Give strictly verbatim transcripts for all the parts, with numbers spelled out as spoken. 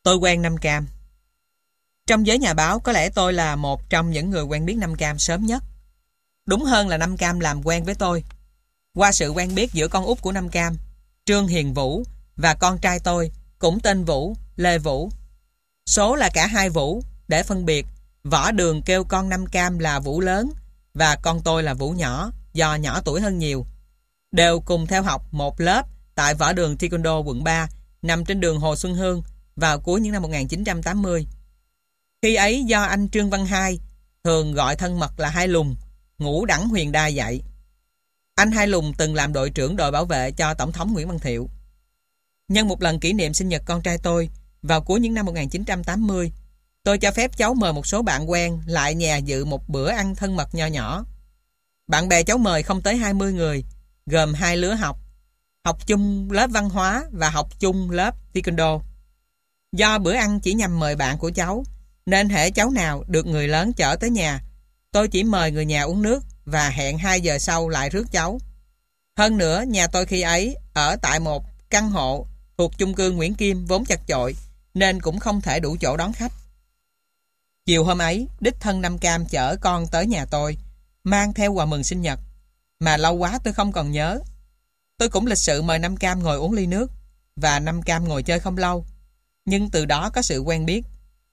Tôi quen Nam Cam. Trong giới nhà báo, có lẽ tôi là một trong những người quen biết Nam Cam sớm nhất. Đúng hơn là Nam Cam làm quen với tôi. Qua sự quen biết giữa con út của Nam Cam, Trương Hiền Vũ, và con trai tôi, cũng tên Vũ, Lê Vũ. Số là cả hai Vũ, để phân biệt, Võ Đường kêu con Nam Cam là Vũ lớn, và con tôi là Vũ nhỏ, do nhỏ tuổi hơn nhiều. Đều cùng theo học một lớp tại Võ Đường Taekwondo quận ba, nằm trên đường Hồ Xuân Hương, vào cuối những năm một nghìn chín trăm tám mươi. Khi ấy do anh Trương Văn Hai, thường gọi thân mật là Hai Lùng, ngũ đẳng huyền đa dạy. Anh Hai Lùng từng làm đội trưởng đội bảo vệ cho Tổng thống Nguyễn Văn Thiệu. Nhân một lần kỷ niệm sinh nhật con trai tôi, vào cuối những năm một nghìn chín trăm tám mươi, tôi cho phép cháu mời một số bạn quen lại nhà dự một bữa ăn thân mật nho nhỏ. Bạn bè cháu mời không tới hai mươi người, gồm hai lứa học, học chung lớp văn hóa và học chung lớp Taekwondo. Do bữa ăn chỉ nhằm mời bạn của cháu, nên hễ cháu nào được người lớn chở tới nhà, tôi chỉ mời người nhà uống nước và hẹn hai giờ sau lại rước cháu. Hơn nữa, nhà tôi khi ấy ở tại một căn hộ thuộc chung cư Nguyễn Kim vốn chật chội, nên cũng không thể đủ chỗ đón khách. Chiều hôm ấy, đích thân Nam Cam chở con tới nhà tôi, mang theo quà mừng sinh nhật, mà lâu quá tôi không còn nhớ. Tôi cũng lịch sự mời Nam Cam ngồi uống ly nước, và Nam Cam ngồi chơi không lâu, nhưng từ đó có sự quen biết.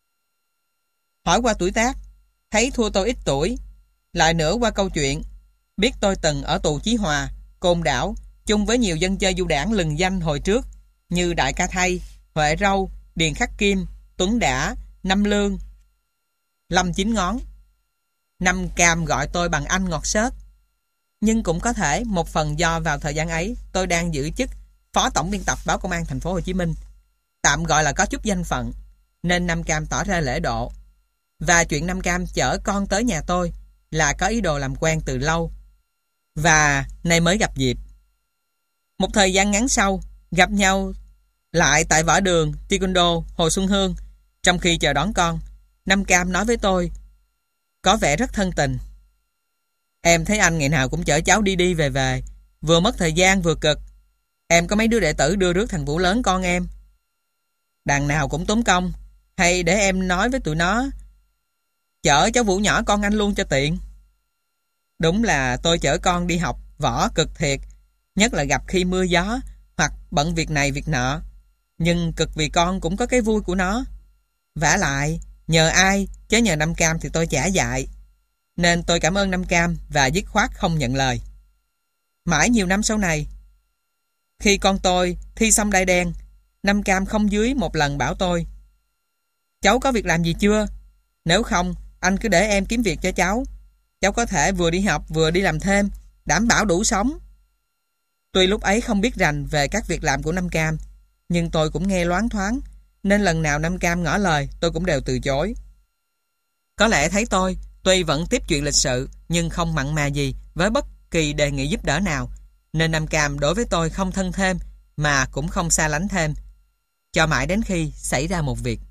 Hỏi qua tuổi tác, thấy thua tôi ít tuổi, lại nữa qua câu chuyện, biết tôi từng ở tù Chí Hòa, Côn Đảo, chung với nhiều dân chơi du đảng lừng danh hồi trước, như Đại Ca Thay, Huệ Râu, Điền Khắc Kim, Tuấn Đả, Năm Lương, Lâm Chín Ngón. Nam Cam gọi tôi bằng anh ngọt xớt. Nhưng cũng có thể một phần do vào thời gian ấy tôi đang giữ chức Phó Tổng biên tập Báo Công an Thành phố Hồ Chí Minh, tạm gọi là có chút danh phận, nên Nam Cam tỏ ra lễ độ. Và chuyện Nam Cam chở con tới nhà tôi là có ý đồ làm quen từ lâu, và nay mới gặp dịp. Một thời gian ngắn sau, gặp nhau lại tại Võ Đường Taekwondo Hồ Xuân Hương. Trong khi chờ đón con, Nam Cam nói với tôi có vẻ rất thân tình: "Em thấy anh ngày nào cũng chở cháu đi đi về về, vừa mất thời gian vừa cực. Em có mấy đứa đệ tử đưa rước thằng Vũ lớn con em. Đằng nào cũng tốn công, hay để em nói với tụi nó chở cháu Vũ nhỏ con anh luôn cho tiện." Đúng là tôi chở con đi học võ cực thiệt, nhất là gặp khi mưa gió hoặc bận việc này việc nọ. Nhưng cực vì con cũng có cái vui của nó. Vả lại, nhờ ai chứ nhờ Nam Cam thì tôi chả dại. Nên tôi cảm ơn Nam Cam và dứt khoát không nhận lời. Mãi nhiều năm sau này, khi con tôi thi xong đai đen, Nam Cam không dưới một lần bảo tôi: "Cháu có việc làm gì chưa? Nếu không, anh cứ để em kiếm việc cho cháu. Cháu có thể vừa đi học vừa đi làm thêm, đảm bảo đủ sống." Tuy lúc ấy không biết rành về các việc làm của Nam Cam, nhưng tôi cũng nghe loáng thoáng, nên lần nào Nam Cam ngỏ lời tôi cũng đều từ chối. Có lẽ thấy tôi tuy vẫn tiếp chuyện lịch sự nhưng không mặn mà gì với bất kỳ đề nghị giúp đỡ nào, nên Nam Cam đối với tôi không thân thêm mà cũng không xa lánh thêm, cho mãi đến khi xảy ra một việc.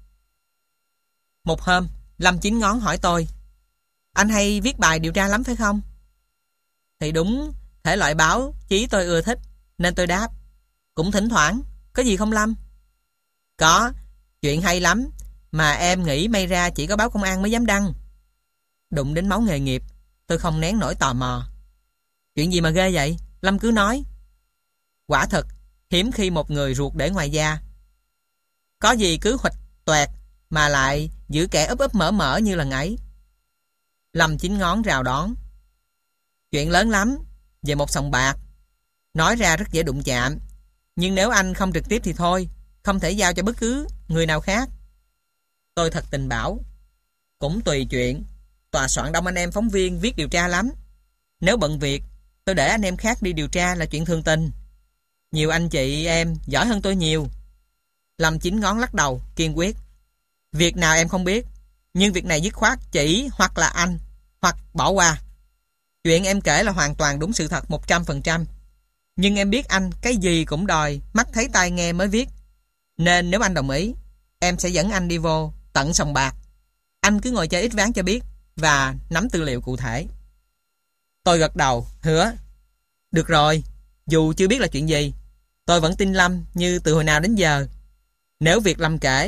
Một hôm, Lâm Chín Ngón hỏi tôi: "Anh hay viết bài điều tra lắm phải không?" Thì đúng thể loại báo chí tôi ưa thích, nên tôi đáp: "Cũng thỉnh thoảng, có gì không Lâm?" "Có, chuyện hay lắm, mà em nghĩ may ra chỉ có báo Công an mới dám đăng." Đụng đến máu nghề nghiệp, tôi không nén nổi tò mò. "Chuyện gì mà ghê vậy? Lâm cứ nói." Quả thật, hiếm khi một người ruột để ngoài da có gì cứ huỵch toẹt mà lại giữ kẻ úp úp mở mở như lần ấy. Lâm Chín Ngón rào đón: "Chuyện lớn lắm, về một sòng bạc. Nói ra rất dễ đụng chạm, nhưng nếu anh không trực tiếp thì thôi, không thể giao cho bất cứ người nào khác." Tôi thật tình bảo: "Cũng tùy chuyện, tòa soạn đông anh em phóng viên viết điều tra lắm. Nếu bận việc, tôi để anh em khác đi điều tra là chuyện thường tình. Nhiều anh chị em giỏi hơn tôi nhiều." Lâm Chín Ngón lắc đầu kiên quyết: "Việc nào em không biết, nhưng việc này dứt khoát chỉ hoặc là anh hoặc bỏ qua. Chuyện em kể là hoàn toàn đúng sự thật một trăm phần trăm. Nhưng em biết anh cái gì cũng đòi mắt thấy tai nghe mới viết. Nên nếu anh đồng ý, em sẽ dẫn anh đi vô tận sòng bạc. Anh cứ ngồi chơi ít ván cho biết và nắm tư liệu cụ thể." Tôi gật đầu hứa: "Được rồi, dù chưa biết là chuyện gì, tôi vẫn tin Lâm như từ hồi nào đến giờ. Nếu việc Lâm kể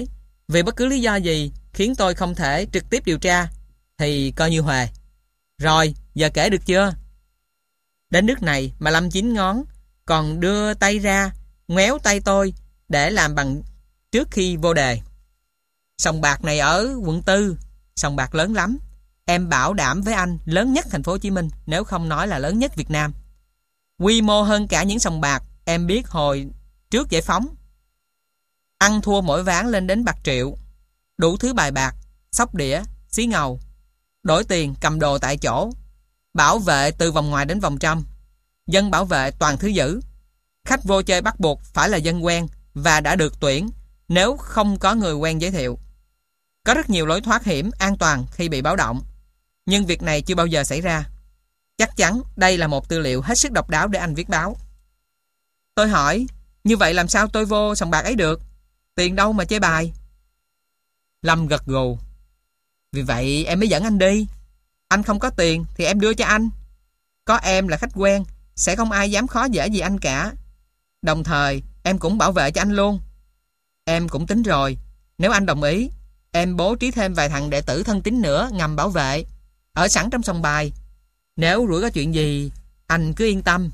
Vì bất cứ lý do gì khiến tôi không thể trực tiếp điều tra thì coi như huề. Rồi, giờ kể được chưa? Đến nước này mà Lâm Chín Ngón còn đưa tay ra, ngoéo tay tôi để làm bằng trước khi vô đề. Sòng bạc này ở quận tư, sòng bạc lớn lắm. Em bảo đảm với anh, lớn nhất thành phố Hồ Chí Minh, nếu không nói là lớn nhất Việt Nam. Quy mô hơn cả những sòng bạc em biết hồi trước giải phóng. Ăn thua mỗi ván lên đến bạc triệu. Đủ thứ bài bạc, sóc đĩa, xí ngầu, đổi tiền, cầm đồ tại chỗ. Bảo vệ từ vòng ngoài đến vòng trong. Dân bảo vệ toàn thứ dữ. Khách vô chơi bắt buộc phải là dân quen và đã được tuyển, nếu không có người quen giới thiệu. Có rất nhiều lối thoát hiểm, an toàn khi bị báo động. Nhưng việc này chưa bao giờ xảy ra. Chắc chắn đây là một tư liệu hết sức độc đáo để anh viết báo. Tôi hỏi, như vậy làm sao tôi vô sòng bạc ấy được? Tiền đâu mà chơi bài? Lâm gật gù. Vì vậy em mới dẫn anh đi. Anh không có tiền thì em đưa cho anh. Có em là khách quen, sẽ không ai dám khó dễ gì anh cả. Đồng thời em cũng bảo vệ cho anh luôn. Em cũng tính rồi, nếu anh đồng ý, em bố trí thêm vài thằng đệ tử thân tín nữa ngầm bảo vệ, ở sẵn trong sòng bài. Nếu rủi có chuyện gì, anh cứ yên tâm.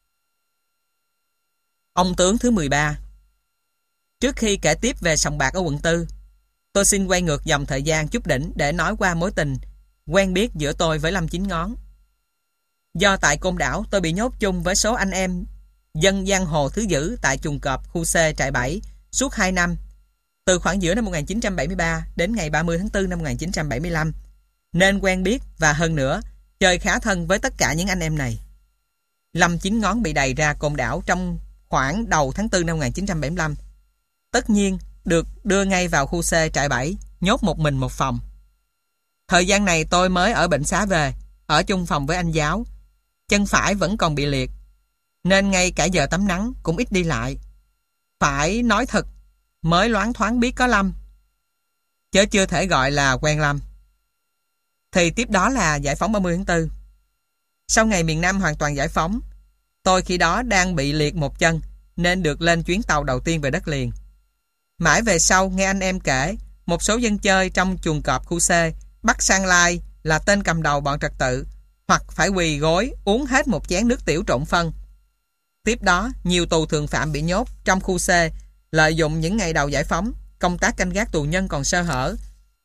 Ông tướng thứ mười ba. Trước khi kể tiếp về sòng bạc ở quận tư, tôi xin quay ngược dòng thời gian chút đỉnh để nói qua mối tình quen biết giữa tôi với Lâm Chín Ngón. Do tại Côn Đảo tôi bị nhốt chung với số anh em dân giang hồ thứ dữ tại chuồng cọp khu C trại bảy suốt hai năm, từ khoảng giữa năm một nghìn chín trăm bảy mươi ba đến ngày ba mươi tháng tư năm một nghìn chín trăm bảy mươi lăm, nên quen biết và hơn nữa chơi khá thân với tất cả những anh em này. Lâm Chín Ngón bị đày ra Côn Đảo trong khoảng đầu tháng tư năm một nghìn chín trăm bảy mươi lăm. Tất nhiên được đưa ngay vào khu C trại bảy, nhốt một mình một phòng. Thời gian này tôi mới ở bệnh xá về, ở chung phòng với anh giáo. Chân phải vẫn còn bị liệt, nên ngay cả giờ tắm nắng cũng ít đi lại. Phải nói thật, mới loáng thoáng biết có Lâm, chớ chưa thể gọi là quen Lâm. Thì tiếp đó là giải phóng ba mươi tháng tư. Sau ngày miền Nam hoàn toàn giải phóng, tôi khi đó đang bị liệt một chân, nên được lên chuyến tàu đầu tiên về đất liền. Mãi về sau nghe anh em kể, một số dân chơi trong chuồng cọp khu C bắt sang lai là tên cầm đầu bọn trật tự, hoặc phải quỳ gối uống hết một chén nước tiểu trộn phân. Tiếp đó, nhiều tù thường phạm bị nhốt trong khu C, lợi dụng những ngày đầu giải phóng, công tác canh gác tù nhân còn sơ hở,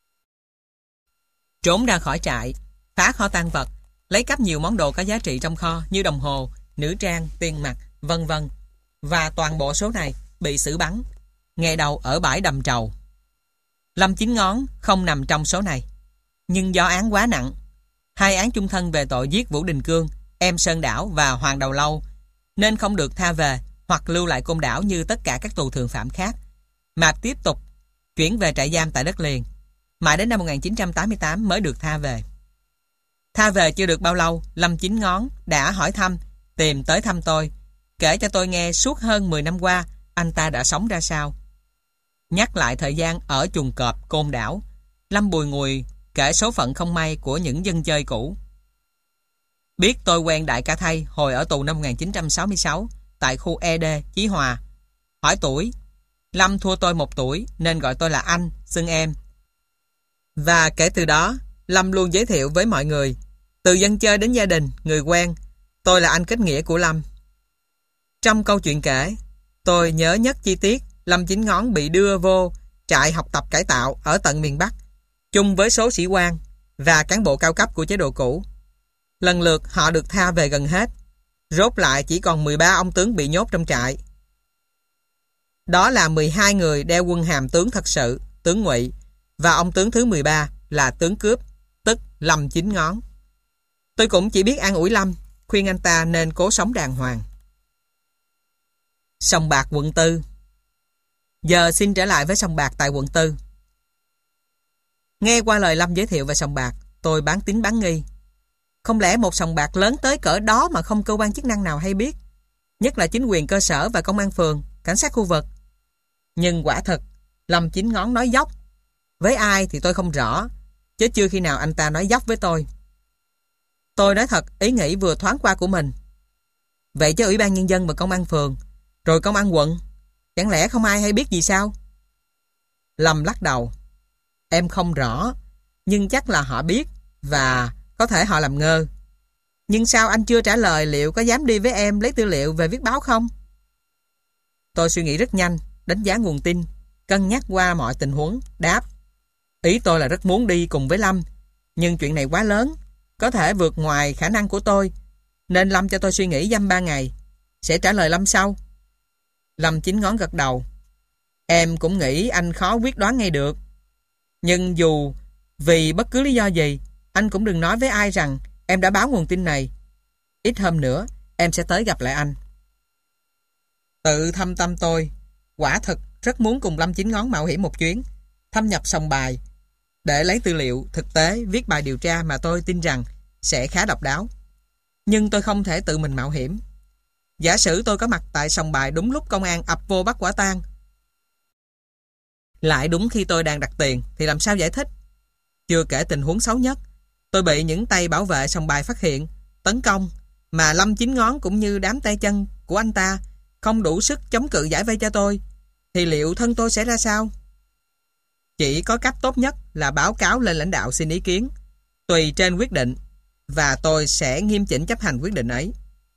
trốn ra khỏi trại, phá kho tang vật, lấy cắp nhiều món đồ có giá trị trong kho như đồng hồ, nữ trang, tiền mặt, vân vân. Và toàn bộ số này bị xử bắn, ngày đầu ở bãi Đầm Trầu. Lâm Chín Ngón không nằm trong số này, nhưng do án quá nặng, hai án chung thân về tội giết Vũ Đình Cương, em Sơn Đảo và Hoàng Đầu Lâu, nên không được tha về hoặc lưu lại Côn Đảo như tất cả các tù thường phạm khác, mà tiếp tục chuyển về trại giam tại đất liền. Mãi đến năm một nghìn chín trăm tám mươi tám mới được tha về. Tha về chưa được bao lâu, Lâm Chín Ngón đã hỏi thăm, tìm tới thăm tôi, kể cho tôi nghe suốt hơn mười năm qua anh ta đã sống ra sao. Nhắc lại thời gian ở chuồng cọp Côn Đảo, Lâm bùi ngùi kể số phận không may của những dân chơi cũ. Biết tôi quen đại ca Thay hồi ở tù năm một nghìn chín trăm sáu mươi sáu tại khu E D, Chí Hòa. Hỏi tuổi, Lâm thua tôi một tuổi nên gọi tôi là anh, xưng em. Và kể từ đó, Lâm luôn giới thiệu với mọi người, từ dân chơi đến gia đình, người quen, tôi là anh kết nghĩa của Lâm. Trong câu chuyện kể, tôi nhớ nhất chi tiết Lâm Chín Ngón bị đưa vô trại học tập cải tạo ở tận miền Bắc, chung với số sĩ quan và cán bộ cao cấp của chế độ cũ. Lần lượt họ được tha về gần hết, rốt lại chỉ còn mười ba ông tướng bị nhốt trong trại. Đó là mười hai người đeo quân hàm tướng thật sự, tướng Ngụy, và ông tướng thứ mười ba là tướng cướp, tức Lâm Chín Ngón. Tôi cũng chỉ biết an ủi Lâm, khuyên anh ta nên cố sống đàng hoàng. Sòng bạc quận tư. Giờ xin trở lại với sòng bạc tại quận tư. Nghe qua lời Lâm giới thiệu về sòng bạc, tôi bán tín bán nghi. Không lẽ một sòng bạc lớn tới cỡ đó mà không cơ quan chức năng nào hay biết, nhất là chính quyền cơ sở và công an phường, cảnh sát khu vực? Nhưng quả thật, Lâm Chín Ngón nói dốc. Với ai thì tôi không rõ, chứ chưa khi nào anh ta nói dốc với tôi. Tôi nói thật ý nghĩ vừa thoáng qua của mình. Vậy chứ Ủy ban Nhân dân và công an phường, rồi công an quận, chẳng lẽ không ai hay biết gì sao? Lâm lắc đầu. Em không rõ, nhưng chắc là họ biết và có thể họ làm ngơ. Nhưng sao anh chưa trả lời liệu có dám đi với em lấy tư liệu về viết báo không? Tôi suy nghĩ rất nhanh, đánh giá nguồn tin, cân nhắc qua mọi tình huống, đáp. Ý tôi là rất muốn đi cùng với Lâm, nhưng chuyện này quá lớn, có thể vượt ngoài khả năng của tôi, nên Lâm cho tôi suy nghĩ dăm ba ngày. Sẽ trả lời Lâm sau. Lâm chín ngón gật đầu. Em cũng nghĩ anh khó quyết đoán ngay được. Nhưng dù vì bất cứ lý do gì, anh cũng đừng nói với ai rằng em đã báo nguồn tin này. Ít hôm nữa, em sẽ tới gặp lại anh. Tự thâm tâm tôi, quả thực rất muốn cùng Lâm Chín Ngón mạo hiểm một chuyến, thâm nhập sòng bài, để lấy tư liệu thực tế viết bài điều tra mà tôi tin rằng sẽ khá độc đáo. Nhưng tôi không thể tự mình mạo hiểm. Giả sử tôi có mặt tại sòng bài đúng lúc công an ập vô bắt quả tang, lại đúng khi tôi đang đặt tiền, thì làm sao giải thích? Chưa kể tình huống xấu nhất, tôi bị những tay bảo vệ sòng bài phát hiện, tấn công, mà Lâm Chín Ngón cũng như đám tay chân của anh ta không đủ sức chống cự giải vây cho tôi, thì liệu thân tôi sẽ ra sao? Chỉ có cách tốt nhất là báo cáo lên lãnh đạo xin ý kiến, tùy trên quyết định, và tôi sẽ nghiêm chỉnh chấp hành quyết định ấy.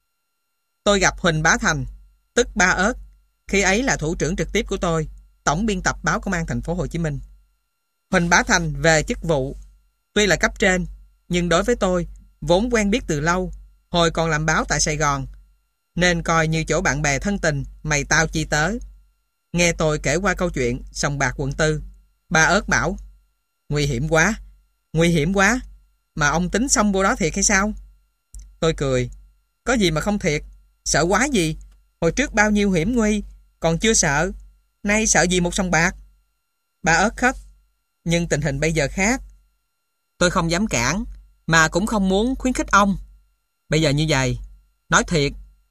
Tôi gặp Huỳnh Bá Thành, tức Ba Ớt, khi ấy là thủ trưởng trực tiếp của tôi, tổng biên tập báo Công an thành phố Hồ Chí Minh. Huỳnh Bá Thành về chức vụ, tuy là cấp trên, nhưng đối với tôi, vốn quen biết từ lâu, hồi còn làm báo tại Sài Gòn, nên coi như chỗ bạn bè thân tình, mày tao chi tới. Nghe tôi kể qua câu chuyện sòng bạc quận tư, Ba Ớt bảo, nguy hiểm quá, nguy hiểm quá, mà ông tính xong vô đó thiệt hay sao? Tôi cười, có gì mà không thiệt, sợ quá gì, hồi trước bao nhiêu hiểm nguy, còn chưa sợ, nay sợ gì một sòng bạc? Ba Ớt khất, nhưng tình hình bây giờ khác. Tôi không dám cản, mà cũng không muốn khuyến khích ông. Bây giờ như vậy, nói thiệt,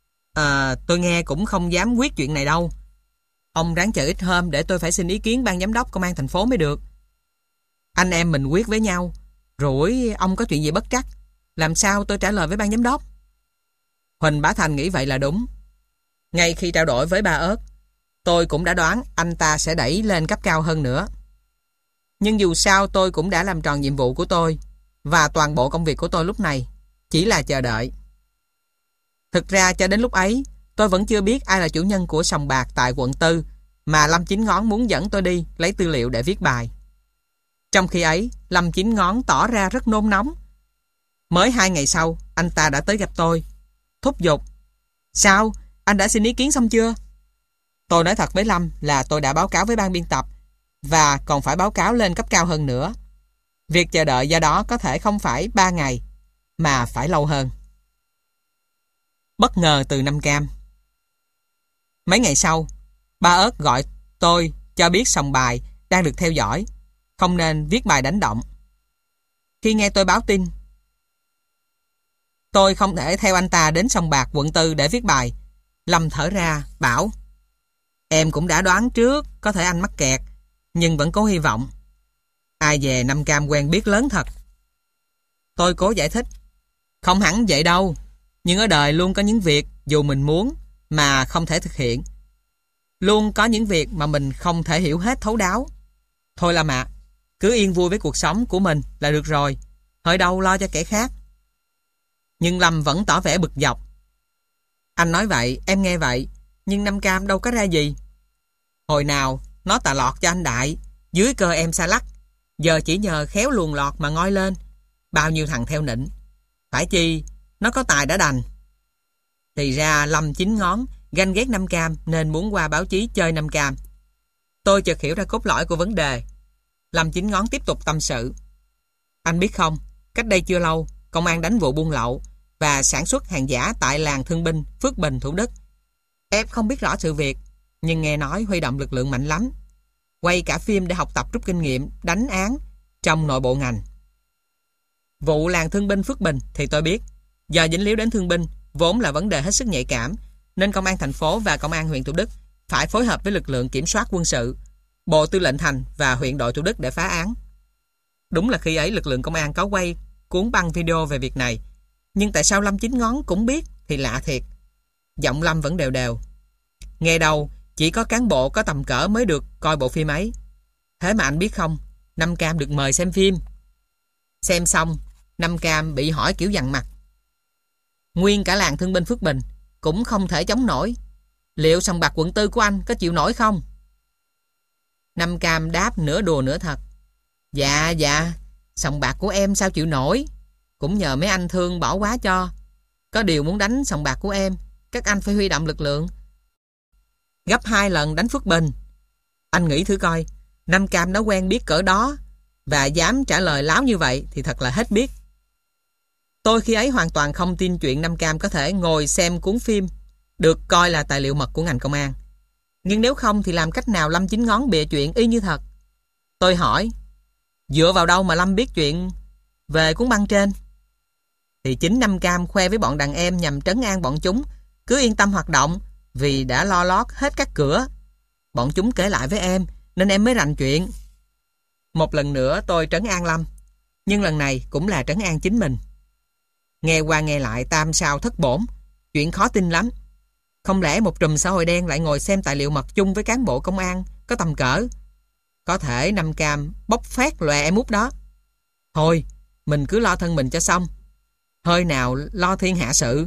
à, tôi nghe cũng không dám quyết chuyện này đâu. Ông ráng chờ ít hôm để tôi phải xin ý kiến ban giám đốc công an thành phố mới được. Anh em mình quyết với nhau, rủi ông có chuyện gì bất trắc, làm sao tôi trả lời với ban giám đốc? Huỳnh Bá Thành nghĩ vậy là đúng. Ngay khi trao đổi với Ba Ớt, tôi cũng đã đoán anh ta sẽ đẩy lên cấp cao hơn nữa. Nhưng dù sao tôi cũng đã làm tròn nhiệm vụ của tôi, và toàn bộ công việc của tôi lúc này chỉ là chờ đợi. Thực ra cho đến lúc ấy, tôi vẫn chưa biết ai là chủ nhân của sòng bạc tại quận tư mà Lâm Chín Ngón muốn dẫn tôi đi lấy tư liệu để viết bài. Trong khi ấy, Lâm Chín Ngón tỏ ra rất nôn nóng. Mới hai ngày sau, anh ta đã tới gặp tôi, thúc giục. Sao? Anh đã xin ý kiến xong chưa? Tôi nói thật với Lâm là tôi đã báo cáo với ban biên tập và còn phải báo cáo lên cấp cao hơn nữa. Việc chờ đợi do đó có thể không phải ba ngày mà phải lâu hơn. Bất ngờ từ Nam Cam. Mấy ngày sau, Ba Ớt gọi tôi cho biết sòng bài đang được theo dõi, không nên viết bài đánh động. Khi nghe tôi báo tin tôi không thể theo anh ta đến sòng bạc quận tư để viết bài, Lâm thở ra, bảo, em cũng đã đoán trước có thể anh mắc kẹt, nhưng vẫn có hy vọng. Ai về Nam Cam quen biết lớn thật. Tôi cố giải thích, không hẳn vậy đâu, nhưng ở đời luôn có những việc dù mình muốn mà không thể thực hiện. Luôn có những việc mà mình không thể hiểu hết thấu đáo. Thôi Lâm ạ, cứ yên vui với cuộc sống của mình là được rồi, hơi đâu lo cho kẻ khác. Nhưng Lâm vẫn tỏ vẻ bực dọc. Anh nói vậy, em nghe vậy, nhưng Nam Cam đâu có ra gì. Hồi nào nó tà lọt cho anh Đại, dưới cơ em xa lắc, giờ chỉ nhờ khéo luồn lọt mà ngoi lên. Bao nhiêu thằng theo nịnh, phải chi nó có tài đã đành. Thì ra Lâm Chín Ngón ganh ghét Nam Cam nên muốn qua báo chí chơi Nam Cam. Tôi chợt hiểu ra cốt lõi của vấn đề. Lâm Chín Ngón tiếp tục tâm sự. Anh biết không, cách đây chưa lâu, công an đánh vụ buôn lậu và sản xuất hàng giả tại làng thương binh Phước Bình, Thủ Đức. Em không biết rõ sự việc, nhưng nghe nói huy động lực lượng mạnh lắm, quay cả phim để học tập rút kinh nghiệm đánh án trong nội bộ ngành. Vụ làng thương binh Phước Bình thì tôi biết, do dính líu đến thương binh vốn là vấn đề hết sức nhạy cảm, nên công an thành phố và công an huyện Thủ Đức phải phối hợp với lực lượng kiểm soát quân sự, Bộ Tư lệnh Thành và huyện đội Thủ Đức để phá án. Đúng là khi ấy lực lượng công an có quay cuốn băng video về việc này, nhưng tại sao Lâm Chín Ngón cũng biết thì lạ thiệt. Giọng Lâm vẫn đều đều. Nghe đâu chỉ có cán bộ có tầm cỡ mới được coi bộ phim ấy. Thế mà anh biết không, Năm Cam được mời xem phim. Xem xong, Năm Cam bị hỏi kiểu dằn mặt. Nguyên cả làng thương binh Phước Bình cũng không thể chống nổi. Liệu sòng bạc quận tư của anh có chịu nổi không? Năm Cam đáp nửa đùa nửa thật. Dạ dạ, sòng bạc của em sao chịu nổi. Cũng nhờ mấy anh thương bỏ quá cho. Có điều muốn đánh sòng bạc của em, các anh phải huy động lực lượng gấp hai lần đánh Phước Bình. Anh nghĩ thử coi, Năm Cam nó quen biết cỡ đó và dám trả lời láo như vậy thì thật là hết biết. Tôi khi ấy hoàn toàn không tin chuyện Năm Cam có thể ngồi xem cuốn phim được coi là tài liệu mật của ngành công an. Nhưng nếu không thì làm cách nào Lâm Chín Ngón bịa chuyện y như thật? Tôi hỏi, dựa vào đâu mà Lâm biết chuyện về cuốn băng trên? Thì chính Năm Cam khoe với bọn đàn em nhằm trấn an bọn chúng cứ yên tâm hoạt động vì đã lo lót hết các cửa. Bọn chúng kể lại với em nên em mới rành chuyện. Một lần nữa tôi trấn an Lâm, nhưng lần này cũng là trấn an chính mình. Nghe qua nghe lại tam sao thất bổn, chuyện khó tin lắm. Không lẽ một trùm xã hội đen lại ngồi xem tài liệu mật chung với cán bộ công an có tầm cỡ? Có thể Năm Cam bóc phát lòe em út đó. Thôi, mình cứ lo thân mình cho xong. Hơi nào lo thiên hạ sự.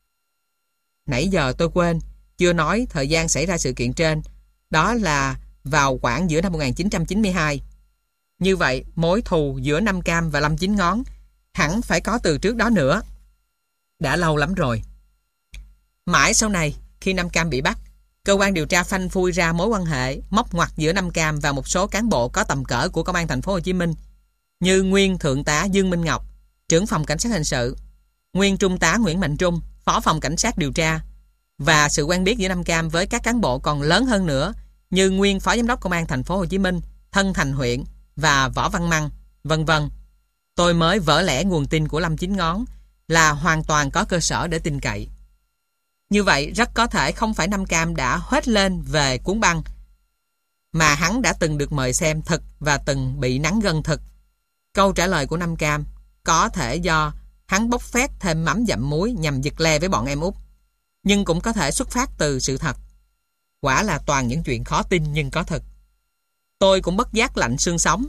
Nãy giờ tôi quên, chưa nói thời gian xảy ra sự kiện trên. Đó là vào khoảng giữa năm một nghìn chín trăm chín mươi hai. Như vậy, mối thù giữa Năm Cam và Lâm Chín Ngón hẳn phải có từ trước đó nữa. Đã lâu lắm rồi. Mãi sau này, khi Năm Cam bị bắt, cơ quan điều tra phanh phui ra mối quan hệ móc ngoặt giữa Năm Cam và một số cán bộ có tầm cỡ của công an thành phố Hồ Chí Minh, như nguyên thượng tá Dương Minh Ngọc, trưởng phòng cảnh sát hình sự, nguyên trung tá Nguyễn Mạnh Trung, phó phòng cảnh sát điều tra, và sự quen biết giữa Năm Cam với các cán bộ còn lớn hơn nữa, như nguyên phó giám đốc công an thành phố Hồ Chí Minh, Thân Thành huyện và Võ Văn Măng, vân vân. Tôi mới vỡ lẽ nguồn tin của Lâm Chín Ngón là hoàn toàn có cơ sở để tin cậy. Như vậy rất có thể không phải Năm Cam đã huếch lên về cuốn băng, mà hắn đã từng được mời xem thực và từng bị nắn gân thực. Câu trả lời của Năm Cam có thể do hắn bốc phét thêm mắm dặm muối nhằm giật le với bọn em út, nhưng cũng có thể xuất phát từ sự thật. Quả là toàn những chuyện khó tin nhưng có thật. Tôi cũng bất giác lạnh xương sống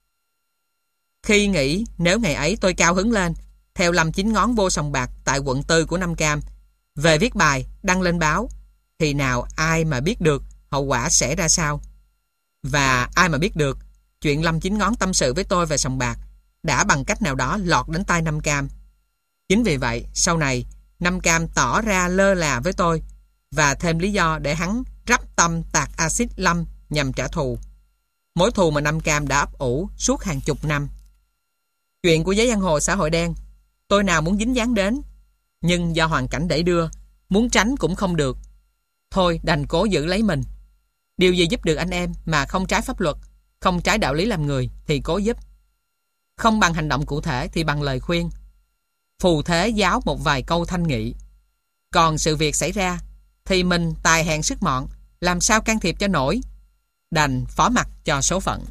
khi nghĩ nếu ngày ấy tôi cao hứng lên theo Lâm Chín Ngón vô sòng bạc tại quận tư của Năm Cam, về viết bài đăng lên báo, thì nào ai mà biết được hậu quả sẽ ra sao. Và ai mà biết được chuyện Lâm Chín Ngón tâm sự với tôi về sòng bạc đã bằng cách nào đó lọt đến tai Năm Cam. Chính vì vậy sau này Năm Cam tỏ ra lơ là với tôi và thêm lý do để hắn rắp tâm tạt axit Lâm nhằm trả thù. Mối thù mà Năm Cam đã ấp ủ suốt hàng chục năm. Chuyện của giấy giang hồ xã hội đen, tôi nào muốn dính dáng đến, nhưng do hoàn cảnh đẩy đưa, muốn tránh cũng không được. Thôi đành cố giữ lấy mình. Điều gì giúp được anh em mà không trái pháp luật, không trái đạo lý làm người thì cố giúp. Không bằng hành động cụ thể thì bằng lời khuyên. Phù thế giáo một vài câu thanh nghị. Còn sự việc xảy ra thì mình tài hèn sức mọn, làm sao can thiệp cho nổi. Đành phó mặc cho số phận.